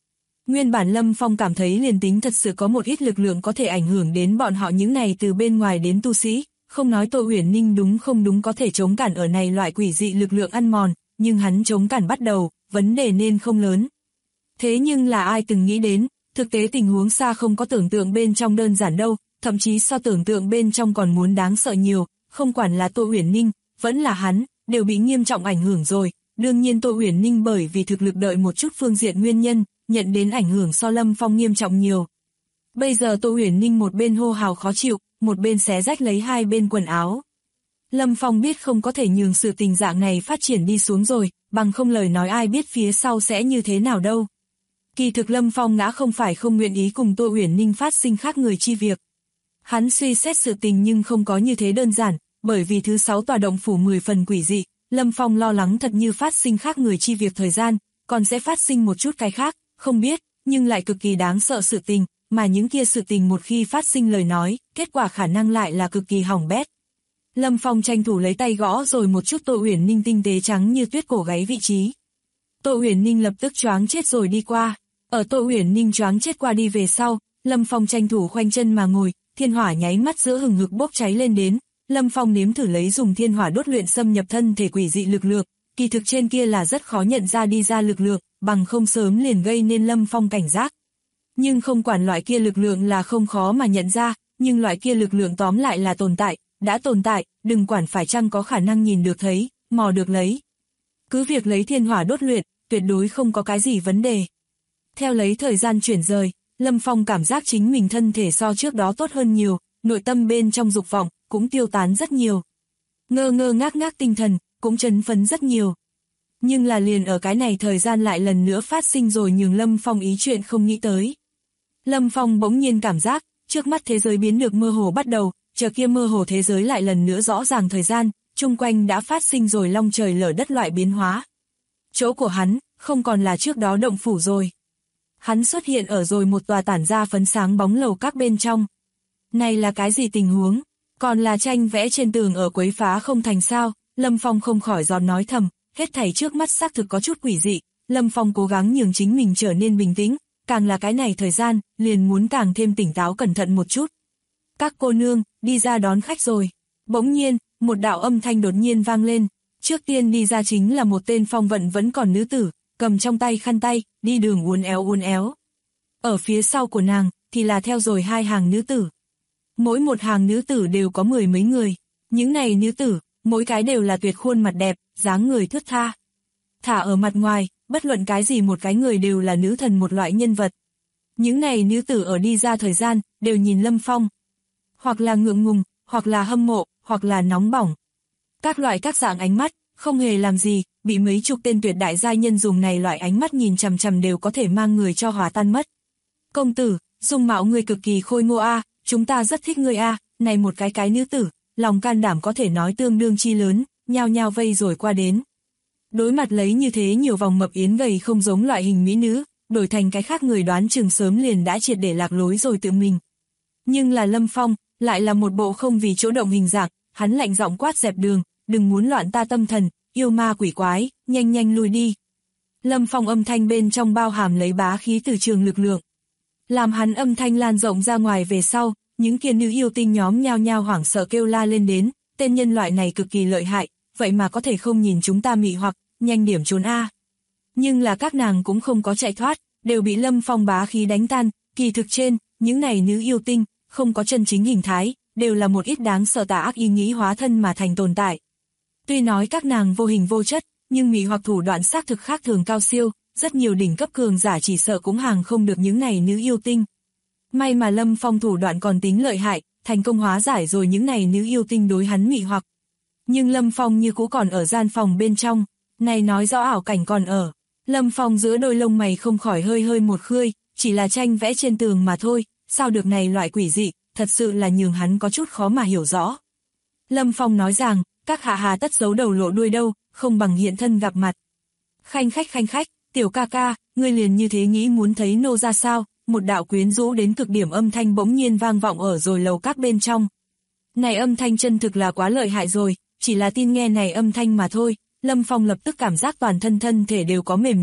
Nguyên bản Lâm Phong cảm thấy liền tính thật sự có một ít lực lượng có thể ảnh hưởng đến bọn họ những này từ bên ngoài đến tu sĩ, không nói Tô Uyển Ninh đúng không đúng có thể chống cản ở này loại quỷ dị lực lượng ăn mòn, nhưng hắn chống cản bắt đầu, vấn đề nên không lớn. Thế nhưng là ai từng nghĩ đến, thực tế tình huống xa không có tưởng tượng bên trong đơn giản đâu, thậm chí so tưởng tượng bên trong còn muốn đáng sợ nhiều, không quản là Tô Uyển Ninh, vẫn là hắn, đều bị nghiêm trọng ảnh hưởng rồi. Đương nhiên Tô Uyển Ninh bởi vì thực lực đợi một chút phương diện nguyên nhân, nhận đến ảnh hưởng so Lâm Phong nghiêm trọng nhiều. Bây giờ Tô Uyển Ninh một bên hô hào khó chịu, một bên xé rách lấy hai bên quần áo. Lâm Phong biết không có thể nhường sự tình dạng này phát triển đi xuống rồi, bằng không lời nói ai biết phía sau sẽ như thế nào đâu. Kỳ thực Lâm Phong ngã không phải không nguyện ý cùng Tô Uyển Ninh phát sinh khác người chi việc. Hắn suy xét sự tình nhưng không có như thế đơn giản, bởi vì thứ 6 tòa động phủ 10 phần quỷ dị, Lâm Phong lo lắng thật như phát sinh khác người chi việc thời gian, còn sẽ phát sinh một chút cái khác, không biết, nhưng lại cực kỳ đáng sợ sự tình, mà những kia sự tình một khi phát sinh lời nói, kết quả khả năng lại là cực kỳ hỏng bét. Lâm Phong tranh thủ lấy tay gõ rồi một chút Tô Uyển Ninh tinh tế trắng như tuyết cổ gáy vị trí. Tô Uyển Ninh lập tức choáng chết rồi đi qua. Ở Tô Uyển Ninh choáng chết qua đi về sau, Lâm Phong tranh thủ khoanh chân mà ngồi, thiên hỏa nháy mắt giữa hừng hực bốc cháy lên đến. Lâm Phong nếm thử lấy dùng thiên hỏa đốt luyện xâm nhập thân thể quỷ dị lực lượng, kỳ thực trên kia là rất khó nhận ra đi ra lực lượng, bằng không sớm liền gây nên Lâm Phong cảnh giác. Nhưng không quản loại kia lực lượng là không khó mà nhận ra, nhưng loại kia lực lượng tóm lại là tồn tại, đã tồn tại, đừng quản phải chăng có khả năng nhìn được thấy, mò được lấy. Cứ việc lấy thiên hỏa đốt luyện, tuyệt đối không có cái gì vấn đề. Theo lấy thời gian chuyển rời, Lâm Phong cảm giác chính mình thân thể so trước đó tốt hơn nhiều, nội tâm bên trong dục vọng cũng tiêu tán rất nhiều. Ngơ ngơ ngác ngác tinh thần cũng chấn phấn rất nhiều. Nhưng là liền ở cái này thời gian lại lần nữa phát sinh rồi nhường Lâm Phong ý chuyện không nghĩ tới. Lâm Phong bỗng nhiên cảm giác, trước mắt thế giới biến được mơ hồ bắt đầu, chờ kia mơ hồ thế giới lại lần nữa rõ ràng thời gian, chung quanh đã phát sinh rồi long trời lở đất loại biến hóa. Chỗ của hắn, không còn là trước đó động phủ rồi. Hắn xuất hiện ở rồi một tòa tản ra phấn sáng bóng lầu các bên trong. Này là cái gì tình huống? Còn là tranh vẽ trên tường ở quấy phá không thành sao? Lâm Phong không khỏi giòn nói thầm, hết thảy trước mắt xác thực có chút quỷ dị. Lâm Phong cố gắng nhường chính mình trở nên bình tĩnh, càng là cái này thời gian, liền muốn càng thêm tỉnh táo cẩn thận một chút. Các cô nương, đi ra đón khách rồi. Bỗng nhiên, một đạo âm thanh đột nhiên vang lên. Trước tiên đi ra chính là một tên phong vận vẫn còn nữ tử, cầm trong tay khăn tay, đi đường uốn éo uốn éo. Ở phía sau của nàng, thì là theo rồi hai hàng nữ tử. Mỗi một hàng nữ tử đều có 10 mấy người. Những này nữ tử, mỗi cái đều là tuyệt khuôn mặt đẹp, dáng người thướt tha. Thả ở mặt ngoài, bất luận cái gì một cái người đều là nữ thần một loại nhân vật. Những này nữ tử ở đi ra thời gian, đều nhìn Lâm Phong. Hoặc là ngượng ngùng, hoặc là hâm mộ, hoặc là nóng bỏng. Các loại các dạng ánh mắt, không hề làm gì, bị mấy chục tên tuyệt đại giai nhân dùng này loại ánh mắt nhìn chằm chằm đều có thể mang người cho hòa tan mất. Công tử, dung mạo người cực kỳ khôi ngô a, chúng ta rất thích người a, này một cái nữ tử, lòng can đảm có thể nói tương đương chi lớn, nhao nhao vây rồi qua đến. Đối mặt lấy như thế nhiều vòng mập yến gầy không giống loại hình mỹ nữ, đổi thành cái khác người đoán chừng sớm liền đã triệt để lạc lối rồi tự mình. Nhưng là Lâm Phong, lại là một bộ không vì chỗ động hình dạng, hắn lạnh giọng quát dẹp đường, đừng muốn loạn ta tâm thần, yêu ma quỷ quái, nhanh nhanh lui đi. Lâm Phong âm thanh bên trong bao hàm lấy bá khí từ trường lực lượng. Làm hắn âm thanh lan rộng ra ngoài về sau, những kia nữ yêu tinh nhóm nhao nhao hoảng sợ kêu la lên đến, tên nhân loại này cực kỳ lợi hại, vậy mà có thể không nhìn chúng ta mị hoặc, nhanh điểm trốn a. Nhưng là các nàng cũng không có chạy thoát, đều bị Lâm Phong bá khí đánh tan, kỳ thực trên, những này nữ yêu tinh, không có chân chính hình thái, đều là một ít đáng sợ tà ác ý nghĩ hóa thân mà thành tồn tại. Tuy nói các nàng vô hình vô chất, nhưng mị hoặc thủ đoạn xác thực khác thường cao siêu, rất nhiều đỉnh cấp cường giả chỉ sợ cũng hàng không được những này nữ yêu tinh. May mà Lâm Phong thủ đoạn còn tính lợi hại, thành công hóa giải rồi những này nữ yêu tinh đối hắn mị hoặc. Nhưng Lâm Phong như cũ còn ở gian phòng bên trong, này nói rõ ảo cảnh còn ở. Lâm Phong giữa đôi lông mày không khỏi hơi hơi một khơi, chỉ là tranh vẽ trên tường mà thôi, sao được này loại quỷ dị, thật sự là nhường hắn có chút khó mà hiểu rõ. Lâm Phong nói rằng, các hạ hà tất giấu đầu lộ đuôi đâu, không bằng hiện thân gặp mặt. Khanh khách, tiểu ca ca, ngươi liền như thế nghĩ muốn thấy nô ra sao, một đạo quyến rũ đến cực điểm âm thanh bỗng nhiên vang vọng ở rồi lầu các bên trong. Này âm thanh chân thực là quá lợi hại rồi, chỉ là tin nghe này âm thanh mà thôi, Lâm Phong lập tức cảm giác toàn thân thể đều có mềm nhũn,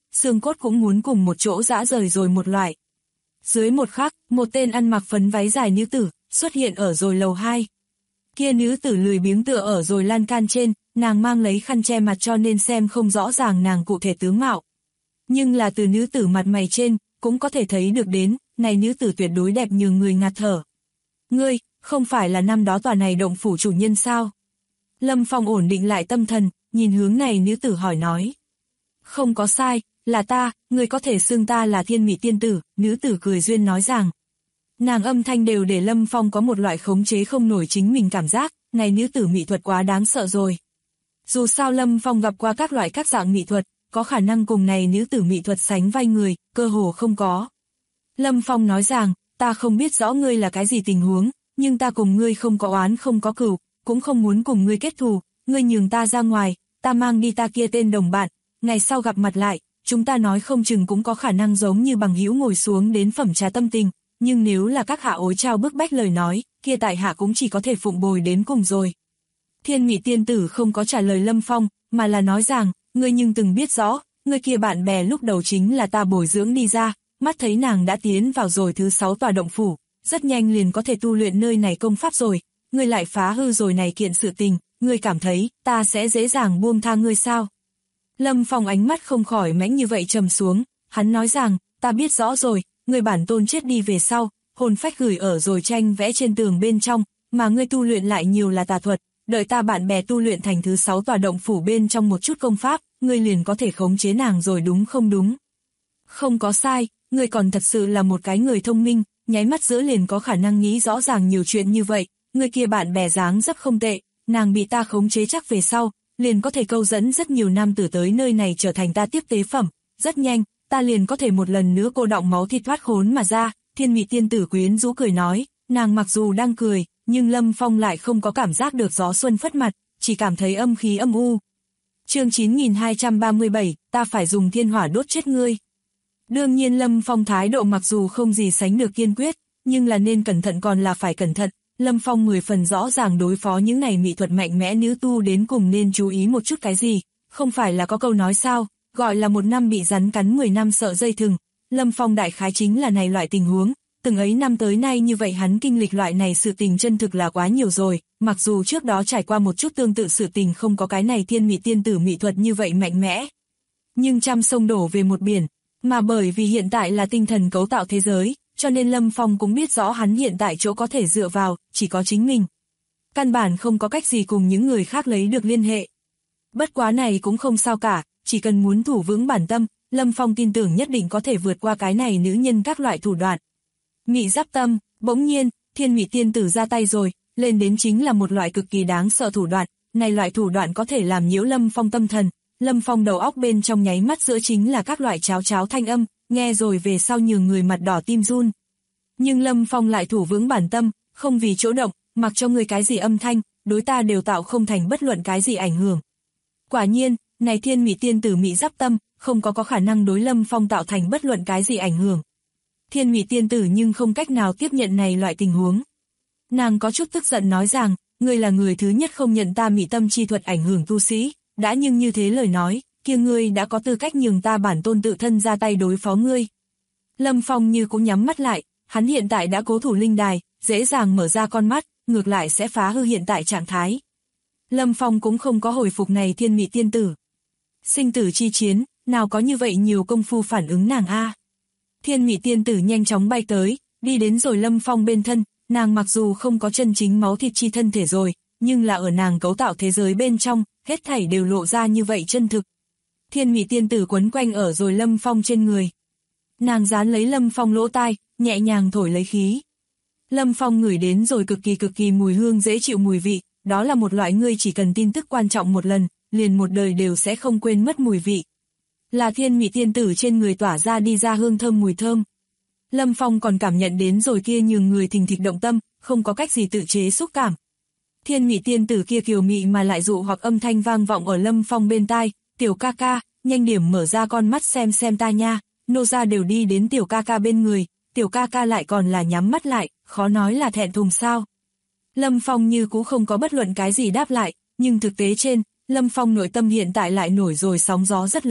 xương cốt cũng muốn cùng một chỗ rã rời rồi một loại. Dưới một khắc, một tên ăn mặc phấn váy dài nữ tử xuất hiện ở rồi lầu 2. Kia nữ tử lười biếng tựa ở rồi lan can trên, nàng mang lấy khăn che mặt cho nên xem không rõ ràng nàng cụ thể tướng mạo. Nhưng là từ nữ tử mặt mày trên, cũng có thể thấy được đến, này nữ tử tuyệt đối đẹp như người ngạt thở. Ngươi, không phải là năm đó tòa này động phủ chủ nhân sao? Lâm Phong ổn định lại tâm thần, nhìn hướng này nữ tử hỏi nói. Không có sai, là ta, ngươi có thể xưng ta là Thiên Mị tiên tử, nữ tử cười duyên nói rằng. Nàng âm thanh đều để Lâm Phong có một loại khống chế không nổi chính mình cảm giác, này nữ tử mỹ thuật quá đáng sợ rồi. Dù sao Lâm Phong gặp qua các loại các dạng mỹ thuật, có khả năng cùng này nữ tử mỹ thuật sánh vai người, cơ hồ không có. Lâm Phong nói rằng, ta không biết rõ ngươi là cái gì tình huống, nhưng ta cùng ngươi không có oán không có cừu, cũng không muốn cùng ngươi kết thù, ngươi nhường ta ra ngoài, ta mang đi ta kia tên đồng bạn, ngày sau gặp mặt lại, chúng ta nói không chừng cũng có khả năng giống như bằng hữu ngồi xuống đến phẩm trà tâm tình, nhưng nếu là các hạ ối trao bức bách lời nói, kia tại hạ cũng chỉ có thể phụng bồi đến cùng rồi. Thiên Mị tiên tử không có trả lời Lâm Phong, mà là nói rằng, ngươi nhưng từng biết rõ, ngươi kia bạn bè lúc đầu chính là ta bồi dưỡng đi ra, mắt thấy nàng đã tiến vào rồi thứ 6 tòa động phủ, rất nhanh liền có thể tu luyện nơi này công pháp rồi, ngươi lại phá hư rồi này kiện sự tình, ngươi cảm thấy, ta sẽ dễ dàng buông tha ngươi sao? Lâm Phong ánh mắt không khỏi mãnh như vậy trầm xuống, hắn nói rằng, ta biết rõ rồi, ngươi bản tôn chết đi về sau, hồn phách gửi ở rồi tranh vẽ trên tường bên trong, mà ngươi tu luyện lại nhiều là tà thuật, đợi ta bạn bè tu luyện thành thứ 6 tòa động phủ bên trong một chút công pháp, ngươi liền có thể khống chế nàng rồi đúng không đúng? Không có sai, ngươi còn thật sự là một cái người thông minh, nháy mắt giữa liền có khả năng nghĩ rõ ràng nhiều chuyện như vậy, ngươi kia bạn bè dáng dấp không tệ, nàng bị ta khống chế chắc về sau, liền có thể câu dẫn rất nhiều nam tử tới nơi này trở thành ta tiếp tế phẩm, rất nhanh, ta liền có thể một lần nữa cô đọng máu thịt thoát khốn mà ra. Thiên Mị tiên tử quyến rũ cười nói, nàng mặc dù đang cười, nhưng Lâm Phong lại không có cảm giác được gió xuân phất mặt, chỉ cảm thấy âm khí âm u. Chương 9237, ta phải dùng thiên hỏa đốt chết ngươi. Đương nhiên Lâm Phong thái độ mặc dù không gì sánh được kiên quyết, nhưng là nên cẩn thận còn là phải cẩn thận. Lâm Phong 10 phần rõ ràng đối phó những này mỹ thuật mạnh mẽ nữ tu đến cùng nên chú ý một chút cái gì, không phải là có câu nói sao, gọi là 1 năm bị rắn cắn 10 năm sợ dây thừng. Lâm Phong đại khái chính là này loại tình huống, từng ấy năm tới nay như vậy hắn kinh lịch loại này sự tình chân thực là quá nhiều rồi, mặc dù trước đó trải qua một chút tương tự sự tình không có cái này Thiên Mị tiên tử mỹ thuật như vậy mạnh mẽ. Nhưng trăm sông đổ về một biển, mà bởi vì hiện tại là tinh thần cấu tạo thế giới, cho nên Lâm Phong cũng biết rõ hắn hiện tại chỗ có thể dựa vào, chỉ có chính mình. Căn bản không có cách gì cùng những người khác lấy được liên hệ. Bất quá này cũng không sao cả, chỉ cần muốn thủ vững bản tâm, Lâm Phong tin tưởng nhất định có thể vượt qua cái này nữ nhân các loại thủ đoạn. Mị giáp tâm, bỗng nhiên, Thiên Mị tiên tử ra tay rồi, lên đến chính là một loại cực kỳ đáng sợ thủ đoạn, này loại thủ đoạn có thể làm nhiễu Lâm Phong tâm thần, Lâm Phong đầu óc bên trong nháy mắt giữa chính là các loại cháo cháo thanh âm, nghe rồi về sau nhường người mặt đỏ tim run. Nhưng Lâm Phong lại thủ vững bản tâm, không vì chỗ động, mặc cho người cái gì âm thanh, đối ta đều tạo không thành bất luận cái gì ảnh hưởng. Quả nhiên, này Thiên Mị tiên tử mị giáp tâm, không có khả năng đối Lâm Phong tạo thành bất luận cái gì ảnh hưởng. Thiên Mị tiên tử nhưng không cách nào tiếp nhận này loại tình huống. Nàng có chút tức giận nói rằng, ngươi là người thứ nhất không nhận ta mị tâm chi thuật ảnh hưởng tu sĩ, đã nhưng như thế lời nói, kia ngươi đã có tư cách nhường ta bản tôn tự thân ra tay đối phó ngươi. Lâm Phong như cũng nhắm mắt lại, hắn hiện tại đã cố thủ linh đài, dễ dàng mở ra con mắt, ngược lại sẽ phá hư hiện tại trạng thái. Lâm Phong cũng không có hồi phục này Thiên Mị tiên tử. Sinh tử chi chiến, nào có như vậy nhiều công phu phản ứng nàng a. Thiên Mị tiên tử nhanh chóng bay tới, đi đến rồi Lâm Phong bên thân, nàng mặc dù không có chân chính máu thịt chi thân thể rồi, nhưng là ở nàng cấu tạo thế giới bên trong, hết thảy đều lộ ra như vậy chân thực. Thiên Mị tiên tử quấn quanh ở rồi Lâm Phong trên người. Nàng dán lấy Lâm Phong lỗ tai, nhẹ nhàng thổi lấy khí. Lâm Phong ngửi đến rồi cực kỳ mùi hương dễ chịu mùi vị, đó là một loại ngươi chỉ cần tin tức quan trọng một lần, liền một đời đều sẽ không quên mất mùi vị. Là Thiên Mị tiên tử trên người tỏa ra đi ra hương thơm mùi thơm. Lâm Phong còn cảm nhận đến rồi kia nhường người thình thịch động tâm, không có cách gì tự chế xúc cảm. Thiên Mị tiên tử kia kiều mị mà lại dụ hoặc âm thanh vang vọng ở Lâm Phong bên tai, tiểu ca ca, nhanh điểm mở ra con mắt xem ta nha, nô gia đều đi đến tiểu ca ca bên người, tiểu ca ca lại còn là nhắm mắt lại, khó nói là thẹn thùng sao. Lâm Phong như cũ không có bất luận cái gì đáp lại, nhưng thực tế trên, Lâm Phong nội tâm hiện tại lại nổi rồi sóng gió rất lớn,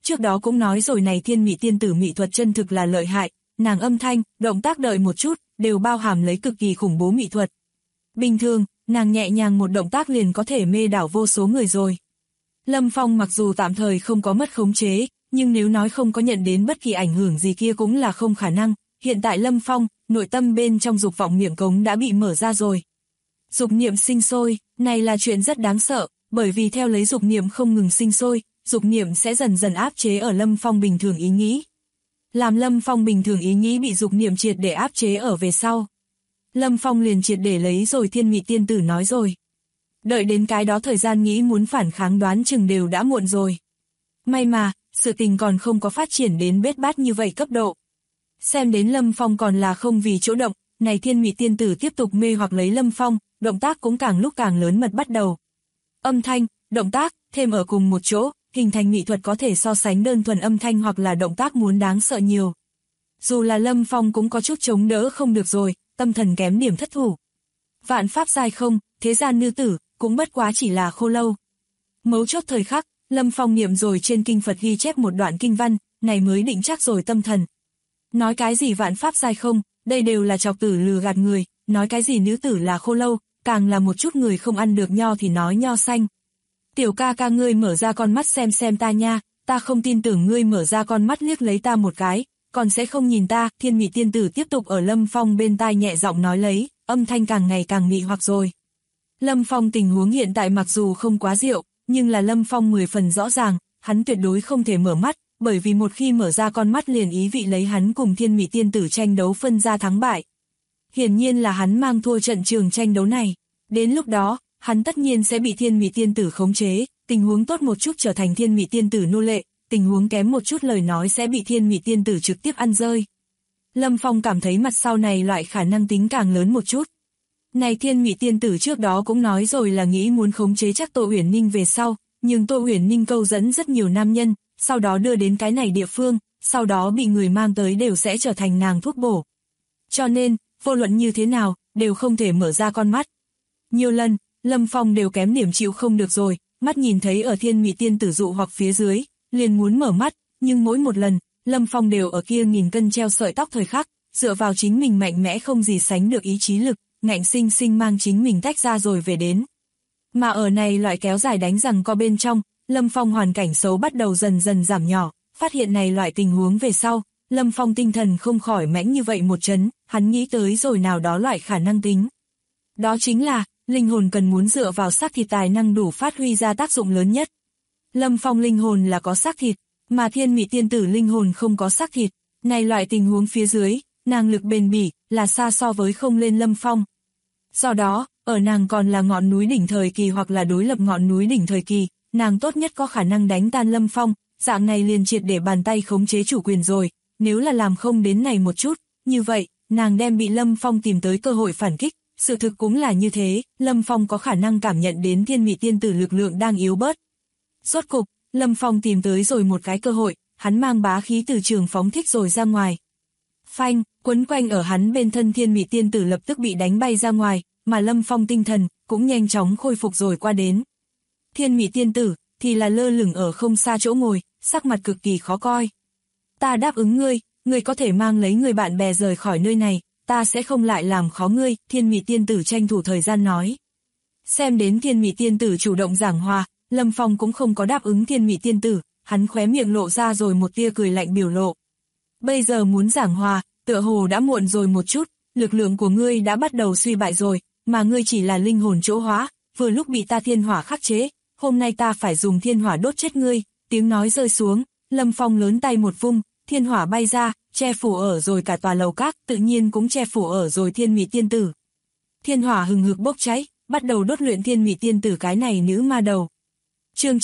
trước đó cũng nói rồi này thiên mị tiên tử mỹ thuật chân thực là lợi hại, nàng âm thanh, động tác đợi một chút, đều bao hàm lấy cực kỳ khủng bố mỹ thuật. Bình thường, nàng nhẹ nhàng một động tác liền có thể mê đảo vô số người rồi. Lâm Phong mặc dù tạm thời không có mất khống chế, nhưng nếu nói không có nhận đến bất kỳ ảnh hưởng gì kia cũng là không khả năng. Hiện tại Lâm Phong, nội tâm bên trong dục vọng miệng cống đã bị mở ra rồi. Dục niệm sinh sôi, này là chuyện rất đáng sợ, bởi vì theo lấy dục niệm không ngừng sinh sôi, dục niệm sẽ dần dần áp chế ở Lâm Phong bình thường ý nghĩ. Làm Lâm Phong bình thường ý nghĩ bị dục niệm triệt để áp chế ở về sau. Lâm Phong liền triệt để lấy rồi thiên mị tiên tử nói rồi. Đợi đến cái đó thời gian nghĩ muốn phản kháng đoán chừng đều đã muộn rồi. May mà, sự tình còn không có phát triển đến bết bát như vậy cấp độ. Xem đến Lâm Phong còn là không vì chỗ động, này thiên mị tiên tử tiếp tục mê hoặc lấy Lâm Phong, động tác cũng càng lúc càng lớn mật bắt đầu. Âm thanh, động tác, thêm ở cùng một chỗ, hình thành mỹ thuật có thể so sánh đơn thuần âm thanh hoặc là động tác muốn đáng sợ nhiều. Dù là Lâm Phong cũng có chút chống đỡ không được rồi, tâm thần kém điểm thất thủ. Vạn pháp giai không, thế gian nữ tử, cũng bất quá chỉ là khô lâu. Mấu chốt thời khắc, Lâm Phong niệm rồi trên kinh Phật ghi chép một đoạn kinh văn, này mới định chắc rồi tâm thần. Nói cái gì vạn pháp giai không, đây đều là chọc tử lừa gạt người, nói cái gì nữ tử là khô lâu, càng là một chút người không ăn được nho thì nói nho xanh. Tiểu ca ca ngươi mở ra con mắt xem ta nha, ta không tin tưởng ngươi mở ra con mắt liếc lấy ta một cái, còn sẽ không nhìn ta. Thiên mị tiên tử tiếp tục ở Lâm Phong bên tai nhẹ giọng nói lấy, âm thanh càng ngày càng mị hoặc rồi. Lâm Phong tình huống hiện tại mặc dù không quá diệu, nhưng là Lâm Phong 10 phần rõ ràng, hắn tuyệt đối không thể mở mắt, bởi vì một khi mở ra con mắt liền ý vị lấy hắn cùng thiên mị tiên tử tranh đấu phân ra thắng bại. Hiển nhiên là hắn mang thua trận trường tranh đấu này. Đến lúc đó, hắn tất nhiên sẽ bị thiên mị tiên tử khống chế, tình huống tốt một chút trở thành thiên mị tiên tử nô lệ, tình huống kém một chút lời nói sẽ bị thiên mị tiên tử trực tiếp ăn rơi. Lâm Phong cảm thấy mặt sau này loại khả năng tính càng lớn một chút. Này thiên mị tiên tử trước đó cũng nói rồi là nghĩ muốn khống chế chắc Tô Uyển Ninh về sau, nhưng Tô Uyển Ninh câu dẫn rất nhiều nam nhân, sau đó đưa đến cái này địa phương, sau đó bị người mang tới đều sẽ trở thành nàng thuốc bổ. Cho nên, vô luận như thế nào, đều không thể mở ra con mắt. Nhiều lần, Lâm Phong đều kém điểm chịu không được rồi, mắt nhìn thấy ở thiên mị tiên tử dụ hoặc phía dưới, liền muốn mở mắt, nhưng mỗi một lần, Lâm Phong đều ở kia nghìn cân treo sợi tóc thời khắc, dựa vào chính mình mạnh mẽ không gì sánh được ý chí lực, ngạnh sinh sinh mang chính mình tách ra rồi về đến. Mà ở này loại kéo dài đánh rằng co bên trong, Lâm Phong hoàn cảnh xấu bắt đầu dần dần giảm nhỏ, phát hiện này loại tình huống về sau, Lâm Phong tinh thần không khỏi mãnh như vậy một chấn, hắn nghĩ tới rồi nào đó loại khả năng tính. Đó chính là, linh hồn cần muốn dựa vào xác thịt tài năng đủ phát huy ra tác dụng lớn nhất. Lâm Phong linh hồn là có xác thịt, mà thiên mị tiên tử linh hồn không có xác thịt, này loại tình huống phía dưới, nàng lực bền bỉ, là xa so với không lên Lâm Phong. Do đó, ở nàng còn là ngọn núi đỉnh thời kỳ hoặc là đối lập ngọn núi đỉnh thời kỳ, nàng tốt nhất có khả năng đánh tan Lâm Phong, dạng này liền triệt để bàn tay khống chế chủ quyền rồi, nếu là làm không đến này một chút, như vậy, nàng đem bị Lâm Phong tìm tới cơ hội phản kích, sự thực cũng là như thế, Lâm Phong có khả năng cảm nhận đến thiên mị tiên tử lực lượng đang yếu bớt. Rốt cục, Lâm Phong tìm tới rồi một cái cơ hội, hắn mang bá khí từ trường phóng thích rồi ra ngoài. Phanh, quấn quanh ở hắn bên thân thiên mị tiên tử lập tức bị đánh bay ra ngoài, mà Lâm Phong tinh thần cũng nhanh chóng khôi phục rồi qua đến. Thiên mị tiên tử thì là lơ lửng ở không xa chỗ ngồi, sắc mặt cực kỳ khó coi. Ta đáp ứng ngươi, ngươi có thể mang lấy người bạn bè rời khỏi nơi này, ta sẽ không lại làm khó ngươi, thiên mị tiên tử tranh thủ thời gian nói. Xem đến thiên mị tiên tử chủ động giảng hòa, Lâm Phong cũng không có đáp ứng thiên mị tiên tử, hắn khóe miệng lộ ra rồi một tia cười lạnh biểu lộ. Bây giờ muốn giảng hòa, tựa hồ đã muộn rồi một chút, lực lượng của ngươi đã bắt đầu suy bại rồi, mà ngươi chỉ là linh hồn chỗ hóa, vừa lúc bị ta thiên hỏa khắc chế, hôm nay ta phải dùng thiên hỏa đốt chết ngươi. Tiếng nói rơi xuống, Lâm Phong lớn tay một vung, thiên hỏa bay ra, che phủ ở rồi cả tòa lầu các, tự nhiên cũng che phủ ở rồi thiên mị tiên tử. Thiên hỏa hừng hực bốc cháy, bắt đầu đốt luyện thiên mị tiên tử cái này nữ ma đầu. Chương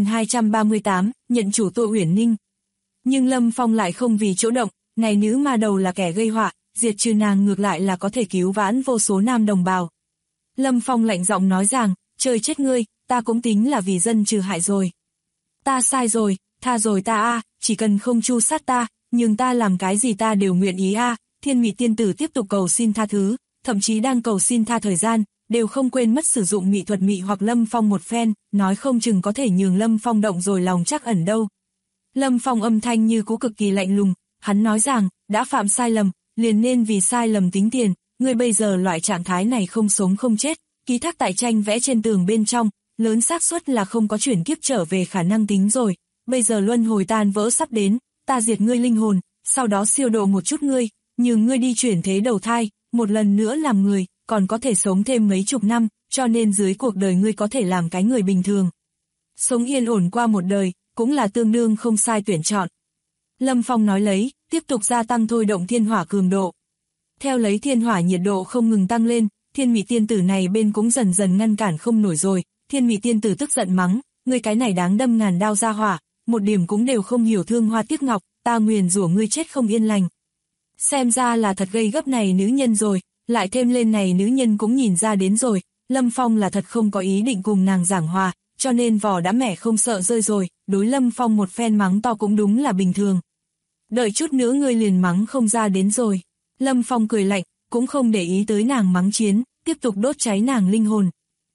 9238, nhận chủ Tô Uyển Ninh. Nhưng Lâm Phong lại không vì chỗ động, này nữ ma đầu là kẻ gây họa, diệt trừ nàng ngược lại là có thể cứu vãn vô số nam đồng bào. Lâm Phong lạnh giọng nói rằng, trời chết ngươi, ta cũng tính là vì dân trừ hại rồi. Ta sai rồi, tha rồi ta a, chỉ cần không tru sát ta, nhưng ta làm cái gì ta đều nguyện ý a. Thiên mị tiên tử tiếp tục cầu xin tha thứ, thậm chí đang cầu xin tha thời gian, đều không quên mất sử dụng mỹ thuật mị hoặc Lâm Phong một phen, nói không chừng có thể nhường Lâm Phong động rồi lòng chắc ẩn đâu. Lâm Phong âm thanh như cũ cực kỳ lạnh lùng, hắn nói rằng, đã phạm sai lầm, liền nên vì sai lầm tính tiền, ngươi bây giờ loại trạng thái này không sống không chết, ký thác tại tranh vẽ trên tường bên trong, lớn xác suất là không có chuyển kiếp trở về khả năng tính rồi, bây giờ luân hồi tan vỡ sắp đến, ta diệt ngươi linh hồn, sau đó siêu độ một chút ngươi, nhường ngươi đi chuyển thế đầu thai, một lần nữa làm người, còn có thể sống thêm mấy chục năm, cho nên dưới cuộc đời ngươi có thể làm cái người bình thường. Sống yên ổn qua một đời, cũng là tương đương không sai tuyển chọn. Lâm Phong nói lấy, tiếp tục gia tăng thôi động thiên hỏa cường độ. Theo lấy thiên hỏa nhiệt độ không ngừng tăng lên, Thiên Mị tiên tử này bên cũng dần dần ngăn cản không nổi rồi, Thiên Mị tiên tử tức giận mắng, ngươi cái này đáng đâm ngàn đao ra hỏa, một điểm cũng đều không hiểu thương hoa tiếc ngọc, ta nguyền rủa ngươi chết không yên lành. Xem ra là thật gây gấp này nữ nhân rồi, lại thêm lên này nữ nhân cũng nhìn ra đến rồi, Lâm Phong là thật không có ý định cùng nàng giảng hòa, cho nên vỏ đã mẻ không sợ rơi rồi, đối Lâm Phong một phen mắng to cũng đúng là bình thường. Đợi chút nữa ngươi liền mắng không ra đến rồi. Lâm Phong cười lạnh, cũng không để ý tới nàng mắng chiến, tiếp tục đốt cháy nàng linh hồn.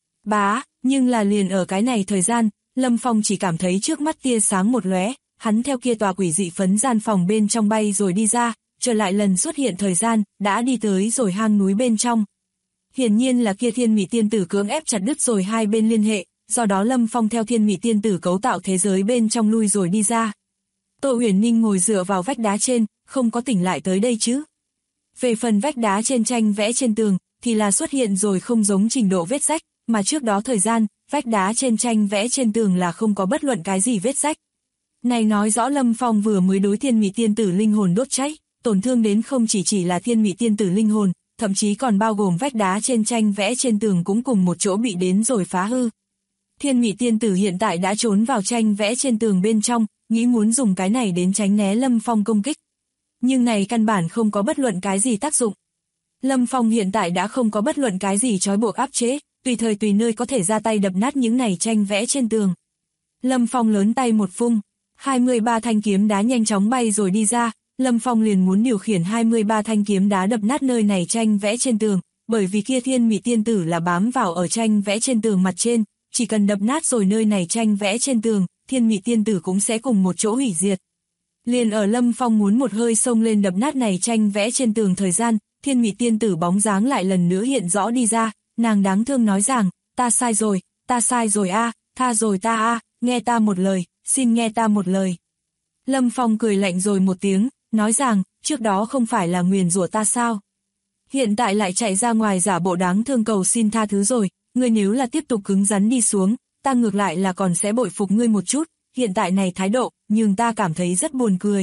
Bá, nhưng là liền ở cái này thời gian, Lâm Phong chỉ cảm thấy trước mắt tia sáng một lóe, hắn theo kia tòa quỷ dị phấn gian phòng bên trong bay rồi đi ra, trở lại lần xuất hiện thời gian, đã đi tới rồi hang núi bên trong. Hiển nhiên là kia Thiên Mị tiên tử cưỡng ép chặt đứt rồi hai bên liên hệ, do đó Lâm Phong theo Thiên Mị tiên tử cấu tạo thế giới bên trong lui rồi đi ra. Tô Uyển Ninh ngồi dựa vào vách đá trên, không có tỉnh lại tới đây chứ. Về phần vách đá trên tranh vẽ trên tường, thì là xuất hiện rồi không giống trình độ vết rách, mà trước đó thời gian, vách đá trên tranh vẽ trên tường là không có bất luận cái gì vết rách. Này nói rõ Lâm Phong vừa mới đối Thiên Mị tiên tử linh hồn đốt cháy, tổn thương đến không chỉ là Thiên Mị tiên tử linh hồn, thậm chí còn bao gồm vách đá trên tranh vẽ trên tường cũng cùng một chỗ bị đến rồi phá hư. Thiên Mị tiên tử hiện tại đã trốn vào tranh vẽ trên tường bên trong, nghĩ muốn dùng cái này đến tránh né Lâm Phong công kích. Nhưng này căn bản không có bất luận cái gì tác dụng. Lâm Phong hiện tại đã không có bất luận cái gì trói buộc áp chế, tùy thời tùy nơi có thể ra tay đập nát những này tranh vẽ trên tường. Lâm Phong lớn tay một vung, 23 thanh kiếm đá nhanh chóng bay rồi đi ra, Lâm Phong liền muốn điều khiển 23 thanh kiếm đá đập nát nơi này tranh vẽ trên tường, bởi vì kia Thiên Mị tiên tử là bám vào ở tranh vẽ trên tường mặt trên, chỉ cần đập nát rồi nơi này tranh vẽ trên tường, Thiên Mị tiên tử cũng sẽ cùng một chỗ hủy diệt. Liền ở Lâm Phong muốn một hơi xông lên đập nát này tranh vẽ trên tường thời gian, Thiên Mị tiên tử bóng dáng lại lần nữa hiện rõ đi ra, nàng đáng thương nói rằng, ta sai rồi a, tha rồi ta a, nghe ta một lời, xin nghe ta một lời. Lâm Phong cười lạnh rồi một tiếng, nói rằng, trước đó không phải là nguyền rủa ta sao? Hiện tại lại chạy ra ngoài giả bộ đáng thương cầu xin tha thứ rồi, ngươi nếu là tiếp tục cứng rắn đi xuống, ta ngược lại là còn sẽ bội phục ngươi một chút, hiện tại này thái độ, nhưng ta cảm thấy rất buồn cười.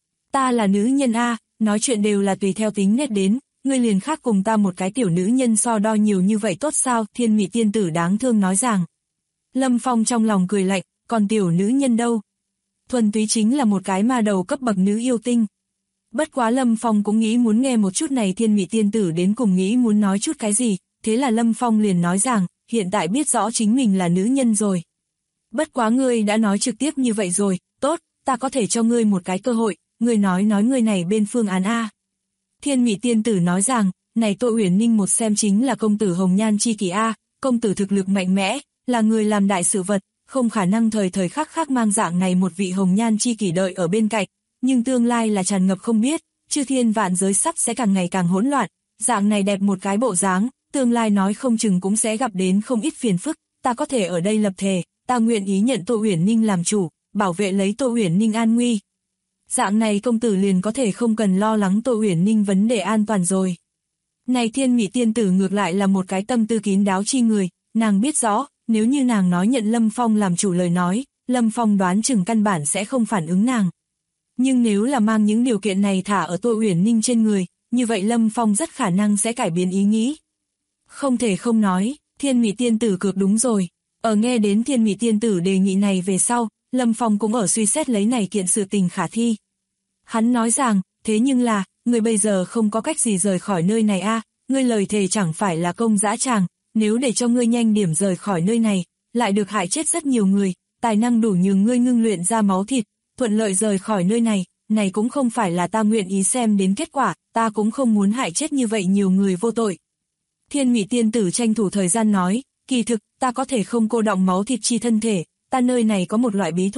Ta là nữ nhân a, nói chuyện đều là tùy theo tính nết đến, ngươi liền khác cùng ta một cái tiểu nữ nhân so đo nhiều như vậy tốt sao? Thiên Mị tiên tử đáng thương nói rằng. Lâm Phong trong lòng cười lạnh, còn tiểu nữ nhân đâu? Thuần túy chính là một cái ma đầu cấp bậc nữ yêu tinh. Bất quá Lâm Phong cũng nghĩ muốn nghe một chút này Thiên Mị tiên tử đến cùng nghĩ muốn nói chút cái gì, thế là Lâm Phong liền nói rằng, hiện tại biết rõ chính mình là nữ nhân rồi. Bất quá ngươi đã nói trực tiếp như vậy rồi, tốt, ta có thể cho ngươi một cái cơ hội, ngươi nói ngươi này bên phương án A. Thiên Mị tiên tử nói rằng, này Tô Uyển Ninh một xem chính là công tử hồng nhan chi kỷ A, công tử thực lực mạnh mẽ, là người làm đại sự vật, không khả năng thời thời khắc khắc mang dạng này một vị hồng nhan chi kỷ đợi ở bên cạnh, nhưng tương lai là tràn ngập không biết, chư thiên vạn giới sắp sẽ càng ngày càng hỗn loạn, dạng này đẹp một cái bộ dáng, tương lai nói không chừng cũng sẽ gặp đến không ít phiền phức, ta có thể ở đây lập thề, ta nguyện ý nhận Tô Uyển Ninh làm chủ, bảo vệ lấy Tô Uyển Ninh an nguy. Dạng này công tử liền có thể không cần lo lắng Tô Uyển Ninh vấn đề an toàn rồi. Này Thiên Mị tiên tử ngược lại là một cái tâm tư kín đáo chi người, nàng biết rõ, nếu như nàng nói nhận Lâm Phong làm chủ lời nói, Lâm Phong đoán chừng căn bản sẽ không phản ứng nàng. Nhưng nếu là mang những điều kiện này thả ở Tô Uyển Ninh trên người, như vậy Lâm Phong rất khả năng sẽ cải biến ý nghĩ. Không thể không nói, Thiên Mị tiên tử cược đúng rồi. Ở nghe đến Thiên Mị tiên tử đề nghị này về sau, Lâm Phong cũng ở suy xét lấy này kiện sự tình khả thi. Hắn nói rằng, thế nhưng là, ngươi bây giờ không có cách gì rời khỏi nơi này a, ngươi lời thề chẳng phải là công dã tràng, nếu để cho ngươi nhanh điểm rời khỏi nơi này, lại được hại chết rất nhiều người, tài năng đủ nhường ngươi ngưng luyện ra máu thịt, thuận lợi rời khỏi nơi này cũng không phải là ta nguyện ý xem đến kết quả, ta cũng không muốn hại chết như vậy nhiều người vô tội. Thiên Mị tiên tử tranh thủ thời gian nói, kỳ thực, ta có thể không cô đọng máu thịt chi thân thể, ta nơi này có một loại bí thuật,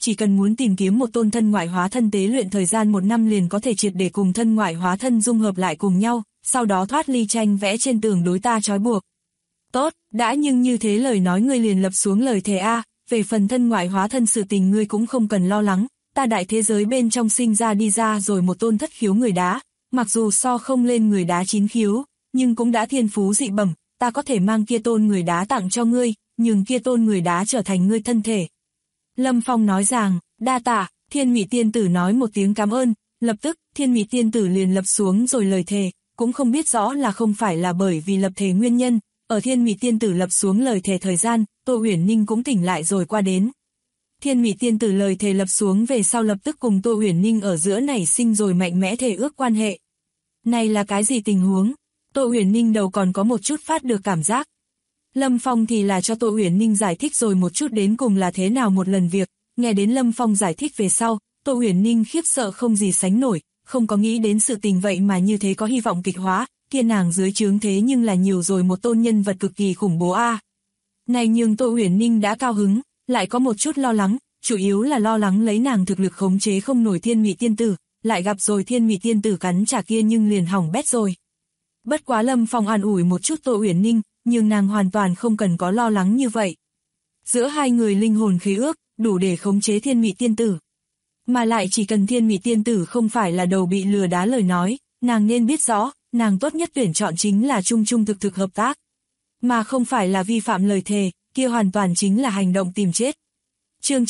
chỉ cần muốn tìm kiếm một tôn thân ngoại hóa thân tế luyện thời gian 1 năm liền có thể triệt để cùng thân ngoại hóa thân dung hợp lại cùng nhau, sau đó thoát ly tranh vẽ trên tường đối ta trói buộc. Tốt, đã nhưng như thế lời nói ngươi liền lập xuống lời thề a, về phần thân ngoại hóa thân sự tình ngươi cũng không cần lo lắng, ta đại thế giới bên trong sinh ra đi ra rồi một tôn thất khiếu người đá, mặc dù so không lên người đá 9 khiếu, nhưng cũng đã thiên phú dị bẩm, ta có thể mang kia tôn người đá tặng cho ngươi, nhường kia tôn người đá trở thành ngươi thân thể. Lâm Phong nói rằng, đa tạ, Thiên Mị Tiên Tử nói một tiếng cảm ơn, lập tức, Thiên Mị Tiên Tử liền lập xuống rồi lời thề, cũng không biết rõ là không phải là bởi vì lập thề nguyên nhân, ở Thiên Mị Tiên Tử lập xuống lời thề thời gian, Tô Uyển Ninh cũng tỉnh lại rồi qua đến. Thiên Mị Tiên Tử lời thề lập xuống về sau lập tức cùng Tô Uyển Ninh ở giữa nảy sinh rồi mạnh mẽ thề ước quan hệ. Này là cái gì tình huống? Tô Uyển Ninh đầu còn có một chút phát được cảm giác. Lâm Phong thì là cho Tô Uyển Ninh giải thích rồi một chút đến cùng là thế nào một lần việc, nghe đến Lâm Phong giải thích về sau, Tô Uyển Ninh khiếp sợ không gì sánh nổi, không có nghĩ đến sự tình vậy mà như thế có hy vọng kịch hóa, kia nàng dưới trướng thế nhưng là nhiều rồi một tôn nhân vật cực kỳ khủng bố a. Này nhưng Tô Uyển Ninh đã cao hứng, lại có một chút lo lắng, chủ yếu là lo lắng lấy nàng thực lực khống chế không nổi Thiên Mị Tiên Tử, lại gặp rồi Thiên Mị Tiên Tử cắn trả kia nhưng liền hỏng bét rồi. Bất quá Lâm Phong an ủi một chút Tô Uyển Ninh, nhưng nàng hoàn toàn không cần có lo lắng như vậy. Giữa hai người linh hồn khí ước, đủ để khống chế Thiên Mị Tiên Tử. Mà lại chỉ cần Thiên Mị Tiên Tử không phải là đầu bị lừa đá lời nói, nàng nên biết rõ, nàng tốt nhất tuyển chọn chính là trung trung thực thực hợp tác. Mà không phải là vi phạm lời thề, kia hoàn toàn chính là hành động tìm chết. Chương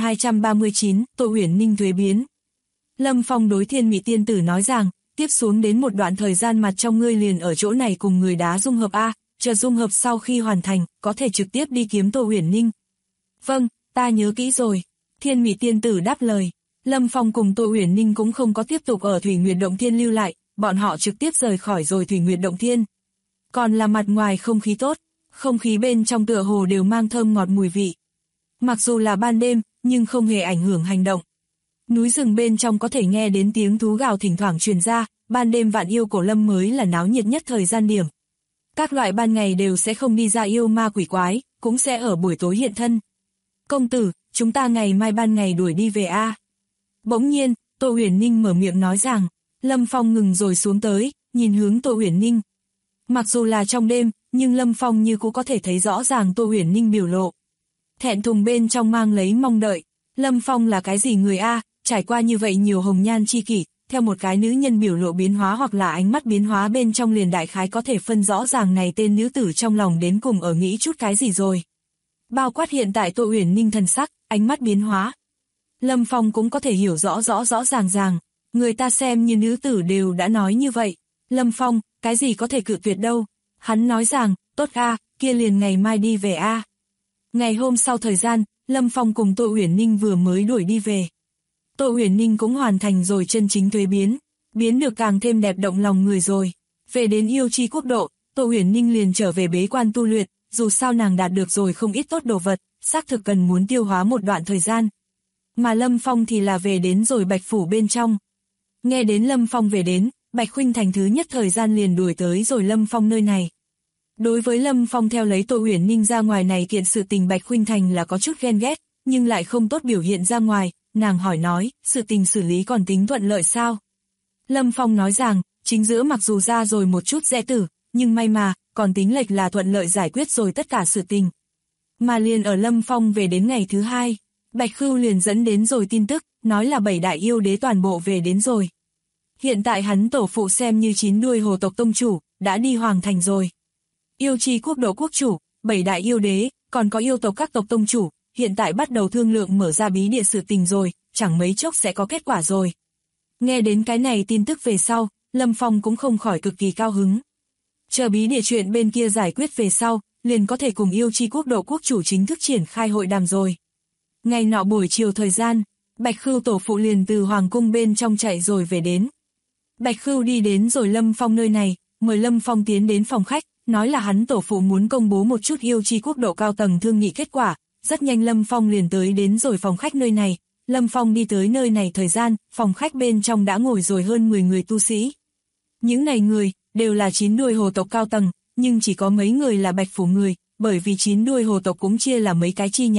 9239, Tô Uyển Ninh thuế biến. Lâm Phong đối Thiên Mị Tiên Tử nói rằng, tiếp xuống đến một đoạn thời gian mặt trong ngươi liền ở chỗ này cùng người đá dung hợp a, chờ dung hợp sau khi hoàn thành, có thể trực tiếp đi kiếm Tô Uyển Ninh. Vâng, ta nhớ kỹ rồi. Thiên Mị Tiên Tử đáp lời. Lâm Phong cùng Tô Uyển Ninh cũng không có tiếp tục ở Thủy Nguyệt Động Thiên lưu lại, bọn họ trực tiếp rời khỏi rồi Thủy Nguyệt Động Thiên. Còn là mặt ngoài không khí tốt, không khí bên trong tựa hồ đều mang thơm ngọt mùi vị. Mặc dù là ban đêm, nhưng không hề ảnh hưởng hành động. Núi rừng bên trong có thể nghe đến tiếng thú gào thỉnh thoảng truyền ra, ban đêm Vạn Yêu Cổ Lâm mới là náo nhiệt nhất thời gian điểm. Các loại ban ngày đều sẽ không đi ra yêu ma quỷ quái, cũng sẽ ở buổi tối hiện thân. Công tử, chúng ta ngày mai ban ngày đuổi đi về a. Bỗng nhiên, Tô Uyển Ninh mở miệng nói rằng, Lâm Phong ngừng rồi xuống tới, nhìn hướng Tô Uyển Ninh. Mặc dù là trong đêm, nhưng Lâm Phong như cũng có thể thấy rõ ràng Tô Uyển Ninh biểu lộ. Thẹn thùng bên trong mang lấy mong đợi, Lâm Phong là cái gì người a, trải qua như vậy nhiều hồng nhan chi kỷ, theo một cái nữ nhân biểu lộ biến hóa hoặc là ánh mắt biến hóa bên trong liền đại khái có thể phân rõ ràng này tên nữ tử trong lòng đến cùng ở nghĩ chút cái gì rồi. Bao quát hiện tại Tô Uyển Ninh thần sắc, ánh mắt biến hóa. Lâm Phong cũng có thể hiểu rõ ràng, người ta xem như nữ tử đều đã nói như vậy. Lâm Phong, cái gì có thể cự tuyệt đâu. Hắn nói rằng, tốt a, kia liền ngày mai đi về a. Ngày hôm sau thời gian, Lâm Phong cùng Tô Uyển Ninh vừa mới đuổi đi về. Tô Uyển Ninh cũng hoàn thành rồi chân chính thuế biến được càng thêm đẹp động lòng người rồi. Về đến yêu chi quốc độ, Tô Uyển Ninh liền trở về bế quan tu luyện, dù sao nàng đạt được rồi không ít tốt đồ vật, xác thực cần muốn tiêu hóa một đoạn thời gian. Mà Lâm Phong thì là về đến rồi Bạch Phủ bên trong. Nghe đến Lâm Phong về đến, Bạch Khuynh Thành thứ nhất thời gian liền đuổi tới rồi Lâm Phong nơi này. Đối với Lâm Phong theo lấy Tô Uyển Ninh ra ngoài này kiện sự tình Bạch Khuynh Thành là có chút ghen ghét, nhưng lại không tốt biểu hiện ra ngoài, nàng hỏi nói, sự tình xử lý còn tính thuận lợi sao? Lâm Phong nói rằng, chính giữa mặc dù ra rồi một chút rẽ tử, nhưng may mà, còn tính lệch là thuận lợi giải quyết rồi tất cả sự tình. Mà liền ở Lâm Phong về đến ngày thứ hai, Bạch Khưu liền dẫn đến rồi tin tức, nói là 7 đại yêu đế toàn bộ về đến rồi. Hiện tại hắn tổ phụ xem như 9 đuôi hồ tộc tông chủ, đã đi hoàng thành rồi. Yêu chi quốc độ quốc chủ, 7 đại yêu đế, còn có yêu tộc các tộc tông chủ, hiện tại bắt đầu thương lượng mở ra bí địa sự tình rồi, chẳng mấy chốc sẽ có kết quả rồi. Nghe đến cái này tin tức về sau, Lâm Phong cũng không khỏi cực kỳ cao hứng. Chờ bí địa chuyện bên kia giải quyết về sau, liền có thể cùng yêu chi quốc độ quốc chủ chính thức triển khai hội đàm rồi. Ngày nọ buổi chiều thời gian, Bạch Khưu tổ phụ liền từ hoàng cung bên trong chạy rồi về đến. Bạch Khưu đi đến rồi Lâm Phong nơi này, mời Lâm Phong tiến đến phòng khách, nói là hắn tổ phụ muốn công bố một chút yêu chi quốc độ cao tầng thương nghị kết quả. Rất nhanh Lâm Phong liền tới đến rồi phòng khách nơi này. Lâm Phong đi tới nơi này thời gian, phòng khách bên trong đã ngồi rồi hơn 10 người tu sĩ. Những này người, đều là 9 đuôi hồ tộc cao tầng, nhưng chỉ có mấy người là Bạch Phủ người, bởi vì 9 đuôi hồ tộc cũng chia là mấy cái chi nhánh,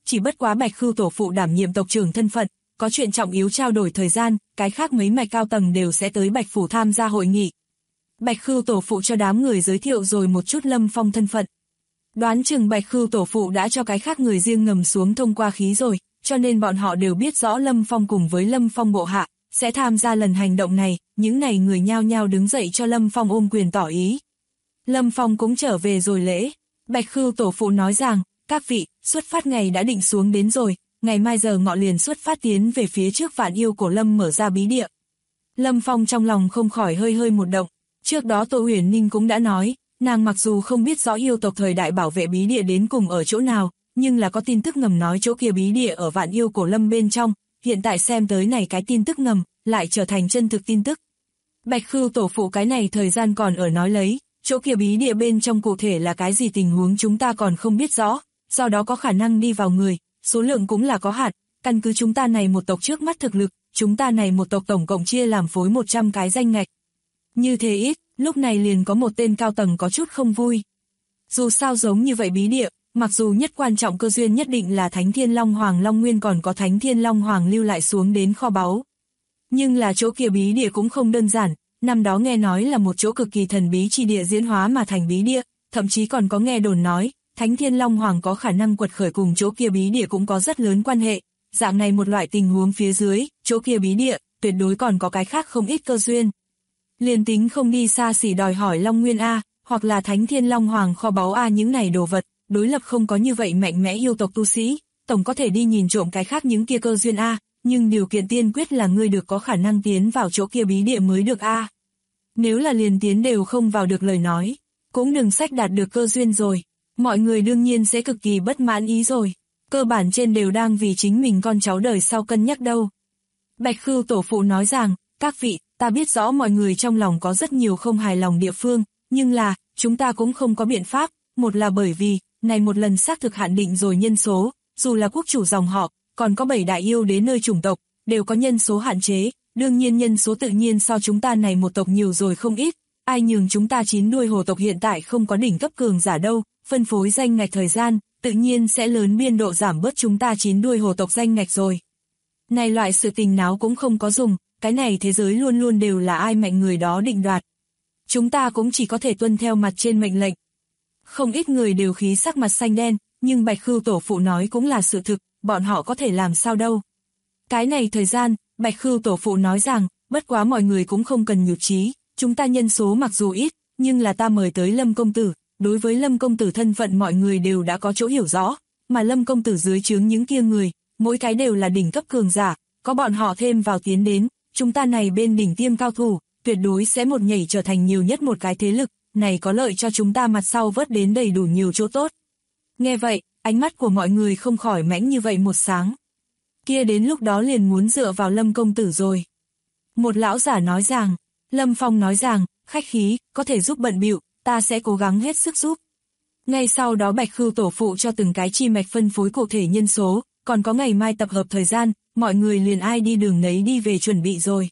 chỉ bất quá Bạch Khưu tổ phụ đảm nhiệm tộc trưởng thân phận, có chuyện trọng yếu trao đổi thời gian, cái khác mấy mạch cao tầng đều sẽ tới Bạch Phủ tham gia hội nghị. Bạch Khưu tổ phụ cho đám người giới thiệu rồi một chút Lâm Phong thân phận. Đoán chừng Bạch Khưu tổ phụ đã cho cái khác người riêng ngầm xuống thông qua khí rồi, cho nên bọn họ đều biết rõ Lâm Phong cùng với Lâm Phong bộ hạ sẽ tham gia lần hành động này, những này người nhao nhao đứng dậy cho Lâm Phong ôm quyền tỏ ý. Lâm Phong cũng trở về rồi lễ. Bạch Khưu tổ phụ nói rằng, các vị, xuất phát ngày đã định xuống đến rồi, ngày mai giờ ngọ liền xuất phát tiến về phía trước Vạn Yêu Cổ Lâm mở ra bí địa. Lâm Phong trong lòng không khỏi hơi hơi một động, trước đó Tô Huyền Ninh cũng đã nói, nàng mặc dù không biết rõ yêu tộc thời đại bảo vệ bí địa đến cùng ở chỗ nào, nhưng là có tin tức ngầm nói chỗ kia bí địa ở Vạn Yêu Cổ Lâm bên trong, hiện tại xem tới này cái tin tức ngầm, lại trở thành chân thực tin tức. Bạch Khưu tổ phụ cái này thời gian còn ở nói lấy, chỗ kia bí địa bên trong cụ thể là cái gì tình huống chúng ta còn không biết rõ, do đó có khả năng đi vào người, số lượng cũng là có hạn, căn cứ chúng ta này một tộc trước mắt thực lực, chúng ta này một tộc tổng cộng chia làm phối 100 cái danh ngạch. Như thế ít, lúc này liền có một tên cao tầng có chút không vui. Dù sao giống như vậy bí địa, mặc dù nhất quan trọng cơ duyên nhất định là Thánh Thiên Long Hoàng Long Nguyên còn có Thánh Thiên Long Hoàng lưu lại xuống đến kho báu. Nhưng là chỗ kia bí địa cũng không đơn giản, năm đó nghe nói là một chỗ cực kỳ thần bí chi địa diễn hóa mà thành bí địa, thậm chí còn có nghe đồn nói, Thánh Thiên Long Hoàng có khả năng quật khởi cùng chỗ kia bí địa cũng có rất lớn quan hệ. Dạng này một loại tình huống phía dưới, chỗ kia bí địa, tuyệt đối còn có cái khác không ít cơ duyên. Liền tính không đi xa xỉ đòi hỏi Long Nguyên A, hoặc là Thánh Thiên Long Hoàng kho báu A những này đồ vật, đối lập không có như vậy mạnh mẽ yêu tộc tu sĩ, tổng có thể đi nhìn trộm cái khác những kia cơ duyên A, nhưng điều kiện tiên quyết là ngươi được có khả năng tiến vào chỗ kia bí địa mới được A. Nếu là liền tiến đều không vào được lời nói, cũng đừng sách đạt được cơ duyên rồi, mọi người đương nhiên sẽ cực kỳ bất mãn ý rồi, cơ bản trên đều đang vì chính mình con cháu đời sau cân nhắc đâu. Bạch Khưu tổ phụ nói rằng, các vị, ta biết rõ mọi người trong lòng có rất nhiều không hài lòng địa phương, nhưng là, chúng ta cũng không có biện pháp, một là bởi vì, này một lần xác thực hạn định rồi nhân số, dù là quốc chủ dòng họ, còn có 7 đại yêu đế nơi chủng tộc, đều có nhân số hạn chế, đương nhiên nhân số tự nhiên so chúng ta này một tộc nhiều rồi không ít, ai nhường chúng ta 9 đuôi hồ tộc hiện tại không có đỉnh cấp cường giả đâu, phân phối danh ngạch thời gian, tự nhiên sẽ lớn biên độ giảm bớt chúng ta 9 đuôi hồ tộc danh ngạch rồi. Này loại sự tình náo cũng không có dùng, cái này thế giới luôn luôn đều là ai mạnh người đó định đoạt. Chúng ta cũng chỉ có thể tuân theo mặt trên mệnh lệnh. Không ít người đều khí sắc mặt xanh đen, nhưng Bạch Khưu tổ phụ nói cũng là sự thực, bọn họ có thể làm sao đâu. Cái này thời gian, Bạch Khưu tổ phụ nói rằng, bất quá mọi người cũng không cần nhụt chí, chúng ta nhân số mặc dù ít, nhưng là ta mời tới Lâm công tử, đối với Lâm công tử thân phận mọi người đều đã có chỗ hiểu rõ, mà Lâm công tử dưới trướng những kia người, mỗi cái đều là đỉnh cấp cường giả, có bọn họ thêm vào tiến đến, chúng ta này bên đỉnh tiêm cao thủ, tuyệt đối sẽ một nhảy trở thành nhiều nhất một cái thế lực, này có lợi cho chúng ta mặt sau vớt đến đầy đủ nhiều chỗ tốt. Nghe vậy, ánh mắt của mọi người không khỏi mãnh như vậy một sáng. Kia đến lúc đó liền muốn dựa vào Lâm công tử rồi. Một lão giả nói rằng, Lâm Phong nói rằng, khách khí, có thể giúp bận bịu, ta sẽ cố gắng hết sức giúp. Ngay sau đó Bạch Khưu tổ phụ cho từng cái chi mạch phân phối cụ thể nhân số, còn có ngày mai tập hợp thời gian, mọi người liền ai đi đường nấy đi về chuẩn bị rồi.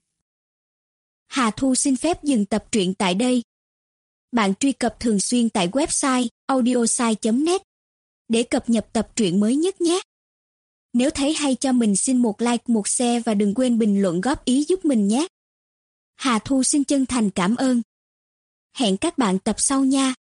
Hà Thu xin phép dừng tập truyện tại đây. Bạn truy cập thường xuyên tại website audiosai.net để cập nhật tập truyện mới nhất nhé. Nếu thấy hay cho mình xin một like, một share và đừng quên bình luận góp ý giúp mình nhé. Hà Thu xin chân thành cảm ơn. Hẹn các bạn tập sau nha.